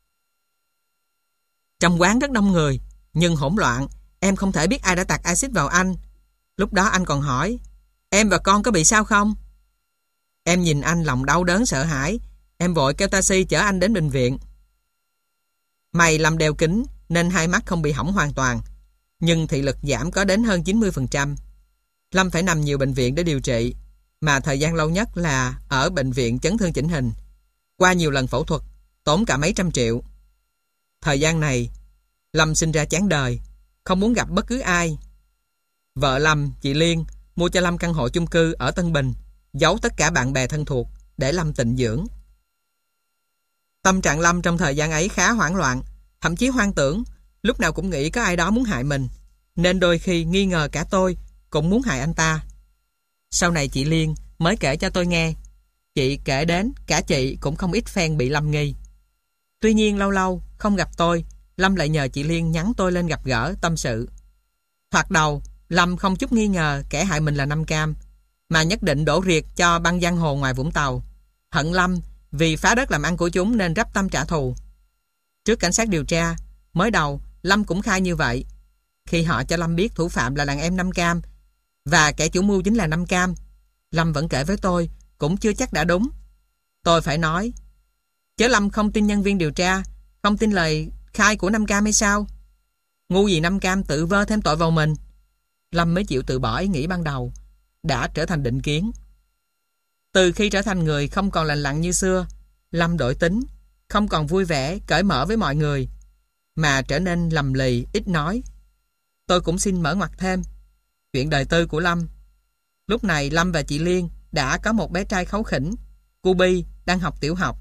trong quán rất đông người, nhưng hỗn loạn, em không thể biết ai đã tạt axit vào anh. Lúc đó anh còn hỏi, em và con có bị sao không? Em nhìn anh lòng đau đớn sợ hãi, em vội kêu taxi chở anh đến bệnh viện. May làm đeo kính nên hai mắt không bị hỏng hoàn toàn, nhưng thị lực giảm có đến hơn chín mươi phần trăm. Lâm phải nằm nhiều bệnh viện để điều trị, mà thời gian lâu nhất là ở bệnh viện chấn thương chỉnh hình. Qua nhiều lần phẫu thuật, tốn cả mấy trăm triệu. Thời gian này, Lâm sinh ra chán đời, không muốn gặp bất cứ ai. Vợ Lâm, chị Liên, mua cho Lâm căn hộ chung cư ở Tân Bình, giấu tất cả bạn bè thân thuộc để Lâm tịnh dưỡng. Tâm trạng Lâm trong thời gian ấy khá hoảng loạn, thậm chí hoang tưởng, lúc nào cũng nghĩ có ai đó muốn hại mình, nên đôi khi nghi ngờ cả tôi cũng muốn hại anh ta. Sau này chị Liên mới kể cho tôi nghe, chị kể đến cả chị cũng không ít phen bị Lâm nghi. Tuy nhiên lâu lâu không gặp tôi, Lâm lại nhờ chị Liên nhắn tôi lên gặp gỡ tâm sự. Thoạt đầu Lâm không chút nghi ngờ kẻ hại mình là Nam Cam, mà nhất định đổ riệt cho băng giang hồ ngoài Vũng Tàu, hận Lâm vì phá đất làm ăn của chúng nên rắp tâm trả thù. Trước cảnh sát điều tra, mới đầu Lâm cũng khai như vậy. Khi họ cho Lâm biết thủ phạm là đàn em Nam Cam và kẻ chủ mưu chính là Nam Cam, Lâm vẫn kể với tôi cũng chưa chắc đã đúng. Tôi phải nói, chứ Lâm không tin nhân viên điều tra, không tin lời khai của Nam Cam hay sao? Ngu gì Nam Cam tự vơ thêm tội vào mình. Lâm mới chịu từ bỏ ý nghĩ ban đầu, đã trở thành định kiến. Từ khi trở thành người không còn lành lặn như xưa, Lâm đổi tính, không còn vui vẻ, cởi mở với mọi người, mà trở nên lầm lì, ít nói. Tôi cũng xin mở ngoặt thêm chuyện đời tư của Lâm. Lúc này Lâm và chị Liên đã có một bé trai kháu khỉnh, cô Bi, đang học tiểu học.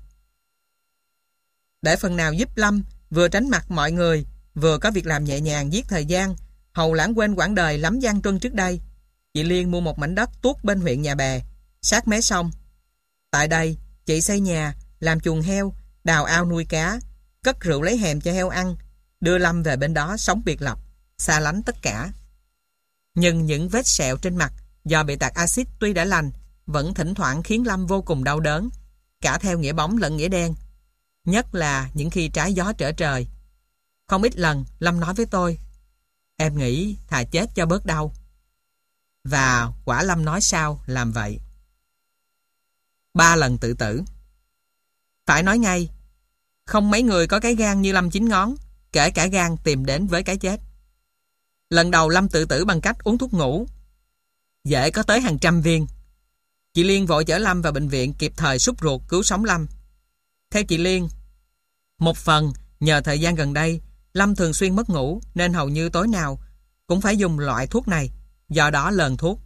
Để phần nào giúp Lâm vừa tránh mặt mọi người, vừa có việc làm nhẹ nhàng giết thời gian, hầu lãng quên quãng đời lắm gian truân trước đây, chị Liên mua một mảnh đất tuốt bên huyện Nhà Bè, sát mé sông. Tại đây, chị xây nhà, làm chuồng heo, đào ao nuôi cá, cất rượu lấy hèm cho heo ăn, đưa Lâm về bên đó sống biệt lập, xa lánh tất cả. Nhưng những vết sẹo trên mặt do bị tạt axit tuy đã lành, vẫn thỉnh thoảng khiến Lâm vô cùng đau đớn, cả theo nghĩa bóng lẫn nghĩa đen. Nhất là những khi trái gió trở trời. Không ít lần Lâm nói với tôi, em nghĩ thà chết cho bớt đau. Và quả Lâm nói sao làm vậy. Ba lần tự tử. Phải nói ngay, Không mấy người có cái gan như Lâm Chín Ngón, kể cả gan tìm đến với cái chết. Lần đầu Lâm tự tử bằng cách uống thuốc ngủ. Dễ có tới hàng trăm viên. Chị Liên vội chở Lâm vào bệnh viện kịp thời sút ruột cứu sống Lâm. Theo chị Liên, một phần nhờ thời gian gần đây Lâm thường xuyên mất ngủ nên hầu như tối nào cũng phải dùng loại thuốc này, do đó lờn thuốc.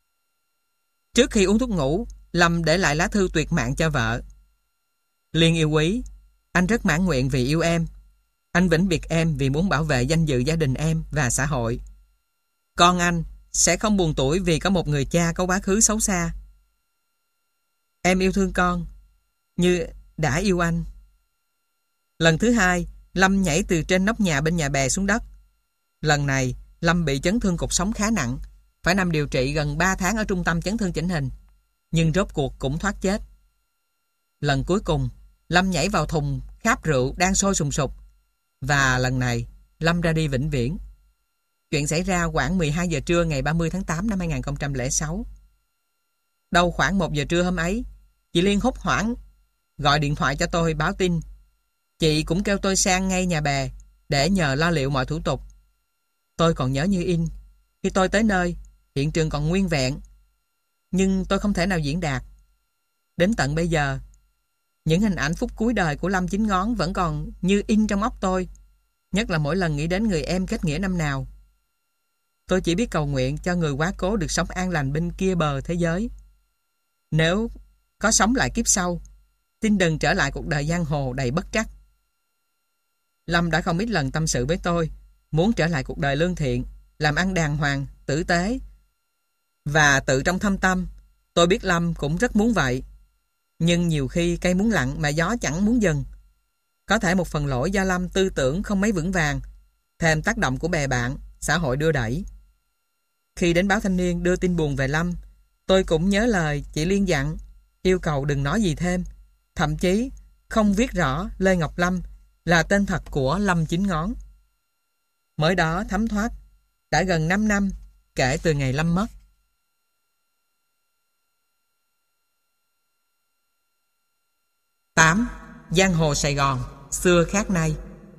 Trước khi uống thuốc ngủ, Lâm để lại lá thư tuyệt mạng cho vợ. Liên yêu quý, anh rất mãn nguyện vì yêu em. Anh vĩnh biệt em vì muốn bảo vệ danh dự gia đình em và xã hội. Con anh sẽ không buồn tủi vì có một người cha có quá khứ xấu xa. Em yêu thương con như đã yêu anh. Lần thứ hai, Lâm nhảy từ trên nóc nhà bên nhà bè xuống đất. Lần này, Lâm bị chấn thương cột sống khá nặng, phải nằm điều trị gần ba tháng ở trung tâm chấn thương chỉnh hình, nhưng rốt cuộc cũng thoát chết. Lần cuối cùng, Lâm nhảy vào thùng kháp rượu đang sôi sùng sục, và lần này, Lâm ra đi vĩnh viễn. Chuyện xảy ra khoảng mười hai giờ trưa ngày ba mươi tháng tám năm hai nghìn không trăm lẻ sáu. Đâu khoảng một giờ trưa hôm ấy, chị Liên hốt hoảng gọi điện thoại cho tôi báo tin. Chị cũng kêu tôi sang ngay nhà bè để nhờ lo liệu mọi thủ tục. Tôi còn nhớ như in. Khi tôi tới nơi, hiện trường còn nguyên vẹn, nhưng tôi không thể nào diễn đạt. Đến tận bây giờ, những hình ảnh phút cuối đời của Lâm Chín Ngón vẫn còn như in trong óc tôi, nhất là mỗi lần nghĩ đến người em kết nghĩa năm nào. Tôi chỉ biết cầu nguyện cho người quá cố được sống an lành bên kia bờ thế giới. Nếu có sống lại kiếp sau, xin đừng trở lại cuộc đời giang hồ đầy bất trắc. Lâm đã không ít lần tâm sự với tôi, muốn trở lại cuộc đời lương thiện, làm ăn đàng hoàng, tử tế. Và tự trong thâm tâm, tôi biết Lâm cũng rất muốn vậy. Nhưng nhiều khi cây muốn lặng mà gió chẳng muốn dừng. Có thể một phần lỗi do Lâm tư tưởng không mấy vững vàng, thêm tác động của bè bạn, xã hội đưa đẩy. Khi đến báo Thanh Niên đưa tin buồn về Lâm, tôi cũng nhớ lời chị Liên dặn, yêu cầu đừng nói gì thêm, thậm chí không viết rõ Lê Ngọc Lâm là tên thật của Lâm Chín Ngón. Mới đó thấm thoát, đã gần năm năm kể từ ngày Lâm mất. tám. Giang hồ Sài Gòn, xưa khác nay.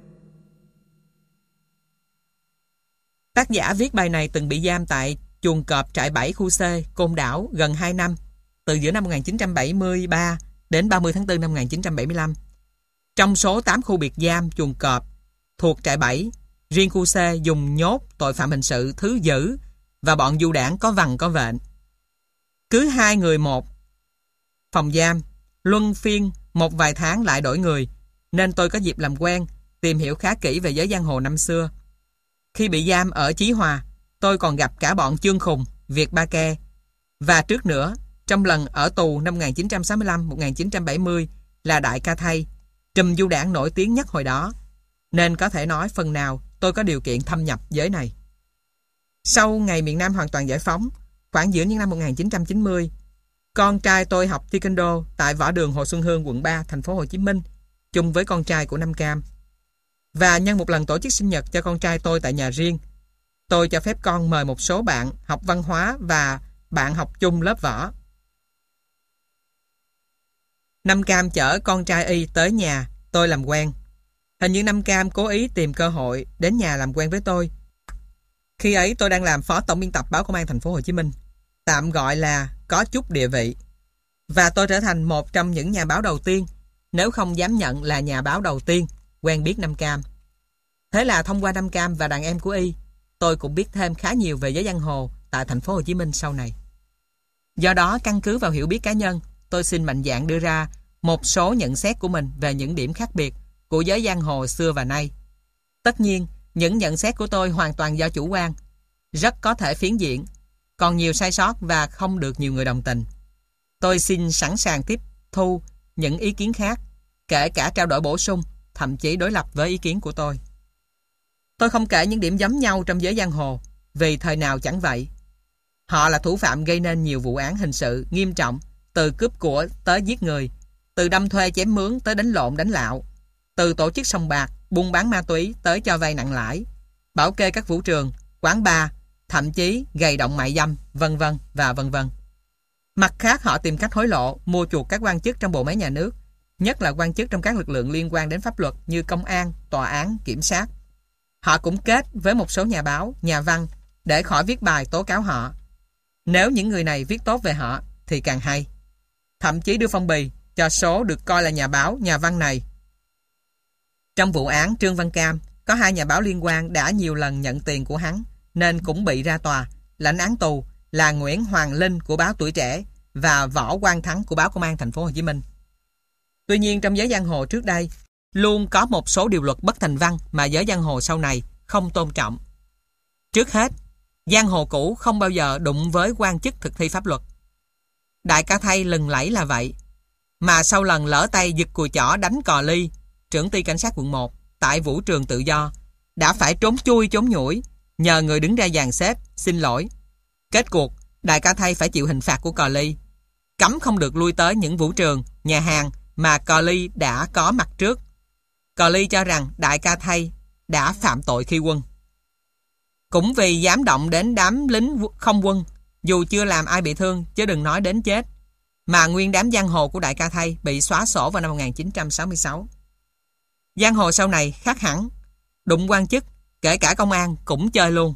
Tác giả viết bài này từng bị giam tại chuồng cọp trại bảy khu C, Côn Đảo gần hai năm, từ giữa năm một nghìn chín trăm bảy mươi ba đến ba mươi tháng tư năm một nghìn chín trăm bảy mươi lăm. Trong số tám khu biệt giam chuồng cọp thuộc trại bảy, riêng khu C dùng nhốt tội phạm hình sự thứ dữ và bọn du đảng có vằn có vện. Cứ hai người một phòng giam, luân phiên một vài tháng lại đổi người, nên tôi có dịp làm quen, tìm hiểu khá kỹ về giới giang hồ năm xưa. Khi bị giam ở Chí Hòa, tôi còn gặp cả bọn Chương Khùng, Việt Ba Ke. Và trước nữa, trong lần ở tù năm một nghìn chín trăm sáu mươi lăm đến một nghìn chín trăm bảy mươi là Đại Ca Thay, trùm du đảng nổi tiếng nhất hồi đó, nên có thể nói phần nào tôi có điều kiện thâm nhập giới này. Sau ngày miền Nam hoàn toàn giải phóng, khoảng giữa những năm một nghìn chín trăm chín mươi, con trai tôi học Taekwondo tại võ đường Hồ Xuân Hương, quận ba, thành phố Hồ Chí Minh, chung với con trai của Nam Cam. Và nhân một lần tổ chức sinh nhật cho con trai tôi tại nhà riêng, tôi cho phép con mời một số bạn học văn hóa và bạn học chung lớp võ. Nam Cam chở con trai y tới nhà tôi làm quen. Hình như Nam Cam cố ý tìm cơ hội đến nhà làm quen với tôi. Khi ấy tôi đang làm phó tổng biên tập báo Công an thành phố Hồ Chí Minh, tạm gọi là có chút địa vị. Và tôi trở thành một trong những nhà báo đầu tiên, nếu không dám nhận là nhà báo đầu tiên, quen biết Nam Cam. Thế là thông qua Nam Cam và đàn em của y, tôi cũng biết thêm khá nhiều về giới giang hồ tại thành phố Hồ Chí Minh sau này. Do đó, căn cứ vào hiểu biết cá nhân, tôi xin mạnh dạn đưa ra một số nhận xét của mình về những điểm khác biệt của giới giang hồ xưa và nay. Tất nhiên, những nhận xét của tôi hoàn toàn do chủ quan, rất có thể phiến diện, còn nhiều sai sót và không được nhiều người đồng tình. Tôi xin sẵn sàng tiếp thu những ý kiến khác, kể cả trao đổi bổ sung, thậm chí đối lập với ý kiến của tôi. Tôi không kể những điểm giống nhau trong giới giang hồ, vì thời nào chẳng vậy. Họ là thủ phạm gây nên nhiều vụ án hình sự nghiêm trọng, từ cướp của tới giết người, từ đâm thuê chém mướn tới đánh lộn đánh lạo, từ tổ chức sòng bạc, buôn bán ma túy tới cho vay nặng lãi, bảo kê các vũ trường, quán bar, thậm chí gầy động mại dâm, vân vân và vân vân. Mặt khác, họ tìm cách hối lộ, mua chuộc các quan chức trong bộ máy nhà nước, nhất là quan chức trong các lực lượng liên quan đến pháp luật như công an, tòa án, kiểm sát. Họ cũng kết với một số nhà báo, nhà văn để khỏi viết bài tố cáo họ. Nếu những người này viết tốt về họ thì càng hay. Thậm chí đưa phong bì cho số được coi là nhà báo, nhà văn này. Trong vụ án Trương Văn Cam, có hai nhà báo liên quan đã nhiều lần nhận tiền của hắn nên cũng bị ra tòa, lãnh án tù là Nguyễn Hoàng Linh của báo Tuổi Trẻ và Võ Quang Thắng của báo Công an Thành phố Hồ Chí Minh. Tuy nhiên trong giới giang hồ trước đây luôn có một số điều luật bất thành văn mà giới giang hồ sau này không tôn trọng. Trước hết, giang hồ cũ không bao giờ đụng với quan chức thực thi pháp luật. Đại ca Thay lừng lẫy là vậy, mà sau lần lỡ tay giật cùi chỏ đánh Cò Ly, trưởng ty cảnh sát quận một tại vũ trường Tự Do, đã phải trốn chui trốn nhủi nhờ người đứng ra dàn xếp xin lỗi. Kết cuộc, Đại ca Thay phải chịu hình phạt của Cò Ly, cấm không được lui tới những vũ trường, nhà hàng mà Cò Ly đã có mặt trước. Cò Ly cho rằng Đại ca Thay đã phạm tội khi quân. Cũng vì dám động đến đám lính không quân, dù chưa làm ai bị thương chứ đừng nói đến chết, mà nguyên đám giang hồ của Đại ca Thay bị xóa sổ vào năm một nghìn chín trăm sáu mươi sáu. Giang hồ sau này khác hẳn, đụng quan chức, kể cả công an cũng chơi luôn.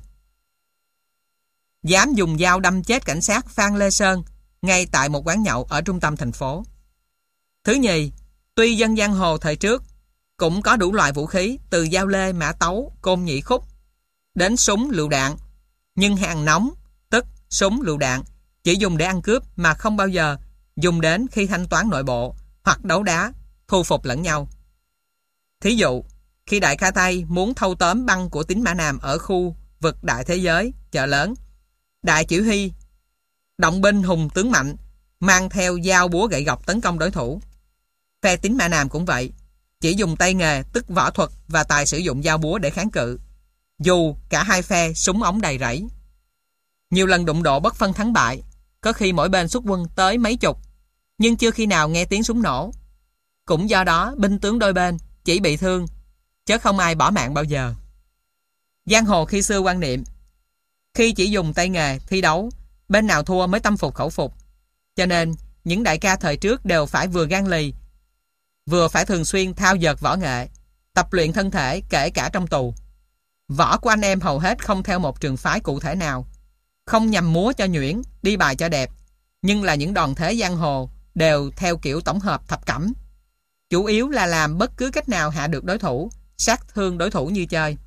Dám dùng dao đâm chết cảnh sát Phan Lê Sơn ngay tại một quán nhậu ở trung tâm thành phố. Thứ nhì, tuy dân giang hồ thời trước cũng có đủ loại vũ khí từ dao lê, mã tấu, côn nhị khúc đến súng lựu đạn, nhưng hàng nóng, tức súng lựu đạn, chỉ dùng để ăn cướp mà không bao giờ dùng đến khi thanh toán nội bộ hoặc đấu đá, thu phục lẫn nhau. Thí dụ, khi Đại ca Thay muốn thâu tóm băng của Tín Mã Nam ở khu vực Đại Thế Giới, chợ lớn, Đại chỉ huy động binh hùng tướng mạnh mang theo dao búa gậy gộc tấn công đối thủ. Phe Tín Mã Nam cũng vậy, chỉ dùng tay nghề tức võ thuật và tài sử dụng dao búa để kháng cự, dù cả hai phe súng ống đầy rẫy. Nhiều lần đụng độ bất phân thắng bại, có khi mỗi bên xuất quân tới mấy chục, nhưng chưa khi nào nghe tiếng súng nổ. Cũng do đó binh tướng đôi bên chỉ bị thương, chứ không ai bỏ mạng bao giờ. Giang hồ khi xưa quan niệm, khi chỉ dùng tay nghề thi đấu, bên nào thua mới tâm phục khẩu phục. Cho nên những đại ca thời trước đều phải vừa gan lì, vừa phải thường xuyên thao dượt võ nghệ, tập luyện thân thể kể cả trong tù. Võ của anh em hầu hết không theo một trường phái cụ thể nào, không nhằm múa cho nhuyễn, đi bài cho đẹp, nhưng là những đòn thế giang hồ đều theo kiểu tổng hợp thập cẩm. Chủ yếu là làm bất cứ cách nào hạ được đối thủ, sát thương đối thủ như chơi.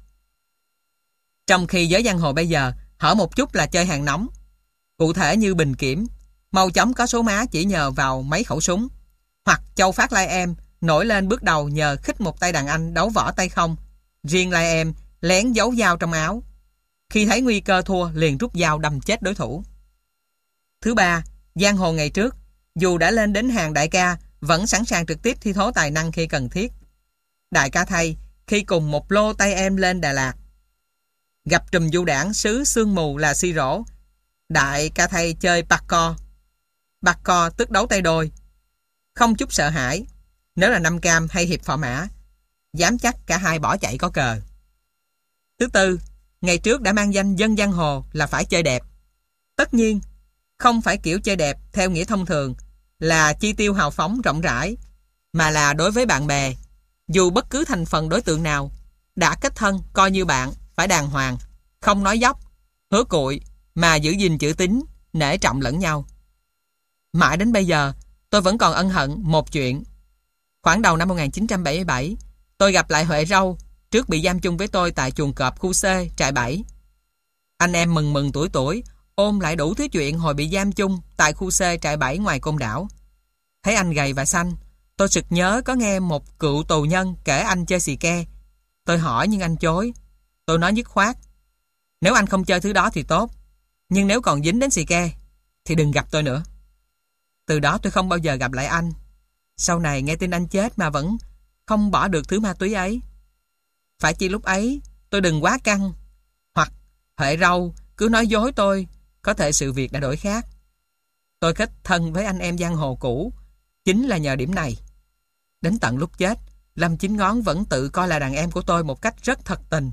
Trong khi giới giang hồ bây giờ hở một chút là chơi hàng nóng, cụ thể như Bình Kiểm, mau chóng có số má chỉ nhờ vào mấy khẩu súng, hoặc Châu Phát Lai Em nổi lên bước đầu nhờ khích một tay đàn anh đấu võ tay không, riêng Lai Em lén giấu dao trong áo, khi thấy nguy cơ thua liền rút dao đâm chết đối thủ. Thứ ba, giang hồ ngày trước dù đã lên đến hàng đại ca vẫn sẵn sàng trực tiếp thi thố tài năng khi cần thiết. Đại ca Thay khi cùng một lô tay em lên Đà Lạt, gặp trùm du đảng xứ sương mù là Si Rỗ, Đại ca Thay chơi bạc co. Bạc co tức đấu tay đôi, không chút sợ hãi. Nếu là Năm Cam hay Hiệp Phò Mã, dám chắc cả hai bỏ chạy có cờ. Thứ tư, ngày trước đã mang danh dân giang hồ là phải chơi đẹp. Tất nhiên, không phải kiểu chơi đẹp theo nghĩa thông thường là chi tiêu hào phóng rộng rãi, mà là đối với bạn bè, dù bất cứ thành phần đối tượng nào, đã kết thân coi như bạn, phải đàng hoàng, không nói dóc, hứa cụi, mà giữ gìn chữ tín, nể trọng lẫn nhau. Mãi đến bây giờ, tôi vẫn còn ân hận một chuyện. Khoảng đầu năm một nghìn chín trăm bảy mươi bảy, tôi gặp lại Huệ Râu, trước bị giam chung với tôi tại chuồng cọp khu C, trại bảy. Anh em mừng mừng tuổi tuổi, ôm lại đủ thứ chuyện hồi bị giam chung tại khu C, trại bảy ngoài Côn Đảo. Thấy anh gầy và xanh, tôi sực nhớ có nghe một cựu tù nhân kể anh chơi xì ke. Tôi hỏi nhưng anh chối. Tôi nói dứt khoát, nếu anh không chơi thứ đó thì tốt, nhưng nếu còn dính đến xì ke thì đừng gặp tôi nữa. Từ đó tôi không bao giờ gặp lại anh. Sau này nghe tin anh chết mà vẫn không bỏ được thứ ma túy ấy. Phải chi lúc ấy tôi đừng quá căng, hoặc Huệ Râu cứ nói dối tôi, có thể sự việc đã đổi khác. Tôi kết thân với anh em giang hồ cũ chính là nhờ điểm này. Đến tận lúc chết, Lâm Chín Ngón vẫn tự coi là đàn em của tôi một cách rất thật tình.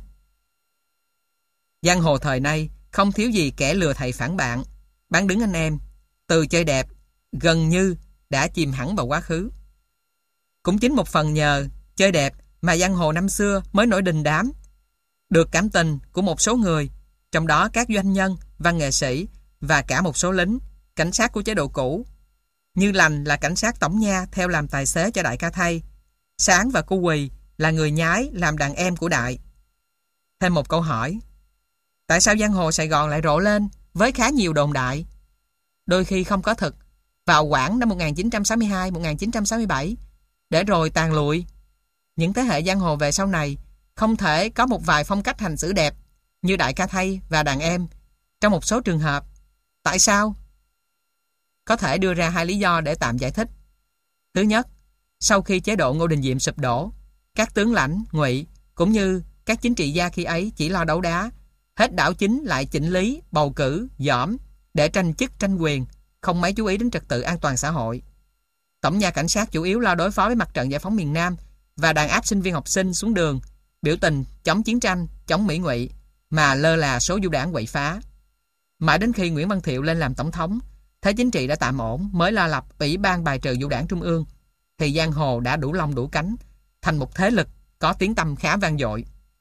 Giang hồ thời nay không thiếu gì kẻ lừa thầy phản bạn, bán đứng anh em, từ chơi đẹp gần như đã chìm hẳn vào quá khứ. Cũng chính một phần nhờ chơi đẹp mà giang hồ năm xưa mới nổi đình đám. Được cảm tình của một số người, trong đó các doanh nhân, văn nghệ sĩ và cả một số lính, cảnh sát của chế độ cũ. Như Lành là cảnh sát tổng nha theo làm tài xế cho Đại ca Thay. Sáng và cô Quỳ là người nhái làm đàn em của Đại. Thêm một câu hỏi. Tại sao giang hồ Sài Gòn lại rộ lên với khá nhiều đồn đại? Đôi khi không có thực, vào khoảng năm một nghìn chín trăm sáu mươi hai, một nghìn chín trăm sáu mươi bảy, để rồi tàn lụi. Những thế hệ giang hồ về sau này không thể có một vài phong cách hành xử đẹp như Đại ca Thay và đàn em trong một số trường hợp. Tại sao? Có thể đưa ra hai lý do để tạm giải thích. Thứ nhất, sau khi chế độ Ngô Đình Diệm sụp đổ, các tướng lãnh, ngụy cũng như các chính trị gia khi ấy chỉ lo đấu đá, hết đảo chính lại chỉnh lý, bầu cử, dỏm để tranh chức tranh quyền, không mấy chú ý đến trật tự an toàn xã hội. Tổng nha cảnh sát chủ yếu lo đối phó với mặt trận giải phóng miền Nam và đàn áp sinh viên học sinh xuống đường biểu tình chống chiến tranh, chống Mỹ ngụy mà lơ là số du đảng quậy phá. Mãi đến khi Nguyễn Văn Thiệu lên làm tổng thống, thế chính trị đã tạm ổn, mới lo lập Ủy ban bài trừ du đảng trung ương, thì giang hồ đã đủ lông đủ cánh, thành một thế lực có tiếng tăm khá vang dội.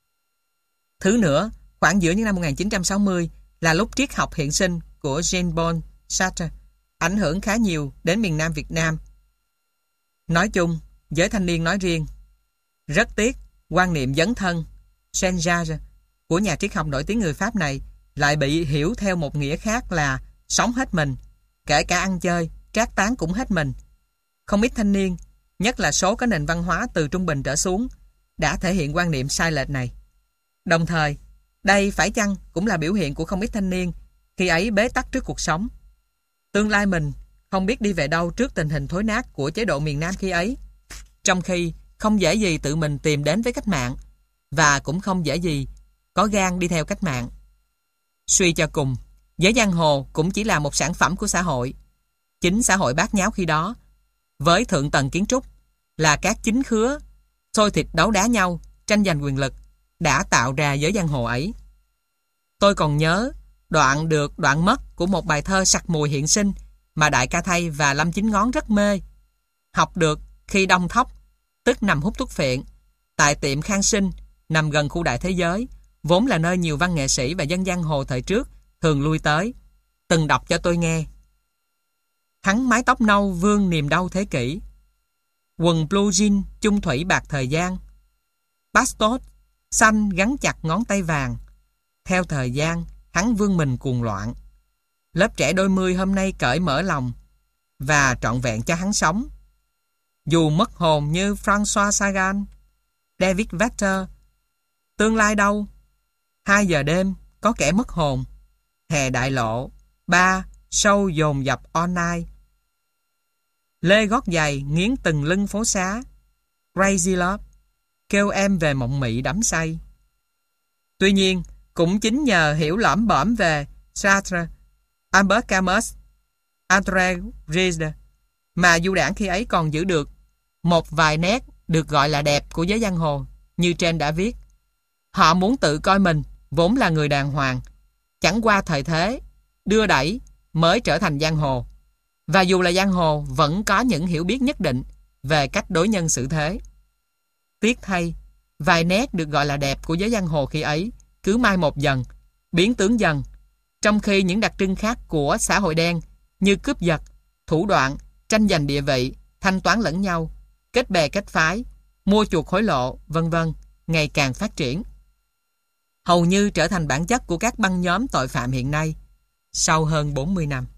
Thứ nữa, khoảng giữa những năm một nghìn chín trăm sáu mươi là lúc triết học hiện sinh của Jean-Paul Sartre ảnh hưởng khá nhiều đến miền Nam Việt Nam. Nói chung, giới thanh niên nói riêng. Rất tiếc, quan niệm dấn thân Saint-Jacques của nhà triết học nổi tiếng người Pháp này lại bị hiểu theo một nghĩa khác là sống hết mình, kể cả ăn chơi, trác tán cũng hết mình. Không ít thanh niên, nhất là số có nền văn hóa từ trung bình trở xuống, đã thể hiện quan niệm sai lệch này. Đồng thời, đây phải chăng cũng là biểu hiện của không ít thanh niên khi ấy bế tắc trước cuộc sống. Tương lai mình không biết đi về đâu trước tình hình thối nát của chế độ miền Nam khi ấy, trong khi không dễ gì tự mình tìm đến với cách mạng và cũng không dễ gì có gan đi theo cách mạng. Suy cho cùng, giới giang hồ cũng chỉ là một sản phẩm của xã hội. Chính xã hội bát nháo khi đó, với thượng tầng kiến trúc, là các chính khứa xôi thịt đấu đá nhau, tranh giành quyền lực, đã tạo ra giới giang hồ ấy. Tôi còn nhớ đoạn được đoạn mất của một bài thơ sặc mùi hiện sinh mà Đại ca Thay và Lâm Chín Ngón rất mê. Học được khi đông thóc, tức nằm hút thuốc phiện, tại tiệm Khang Sinh, nằm gần khu Đại Thế Giới, vốn là nơi nhiều văn nghệ sĩ và dân giang hồ thời trước thường lui tới. Từng đọc cho tôi nghe. Hắn mái tóc nâu vương niềm đau thế kỷ, quần blue jean chung thủy bạc thời gian, bastos xanh gắn chặt ngón tay vàng. Theo thời gian, hắn vương mình cuồng loạn. Lớp trẻ đôi mươi hôm nay cởi mở lòng và trọn vẹn cho hắn sống. Dù mất hồn như François Sagan, David Vetter, tương lai đâu? Hai giờ đêm có kẻ mất hồn. Hè đại lộ, ba sâu dồn dập all night. Lê gót giày nghiến từng lưng phố xá. Crazy love kêu em về mộng mị đắm say. Tuy nhiên, cũng chính nhờ hiểu lõm bõm về Sartre, Albert Camus, André Gide mà du đảng khi ấy còn giữ được một vài nét được gọi là đẹp của giới giang hồ. Như trên đã viết, họ muốn tự coi mình vốn là người đàng hoàng, chẳng qua thời thế đưa đẩy mới trở thành giang hồ, và dù là giang hồ vẫn có những hiểu biết nhất định về cách đối nhân xử thế. Tiếc thay, vài nét được gọi là đẹp của giới giang hồ khi ấy cứ mai một dần, biến tướng dần, trong khi những đặc trưng khác của xã hội đen như cướp giật, thủ đoạn, tranh giành địa vị, thanh toán lẫn nhau, kết bè kết phái, mua chuộc hối lộ, vân vân ngày càng phát triển, hầu như trở thành bản chất của các băng nhóm tội phạm hiện nay sau hơn bốn mươi năm.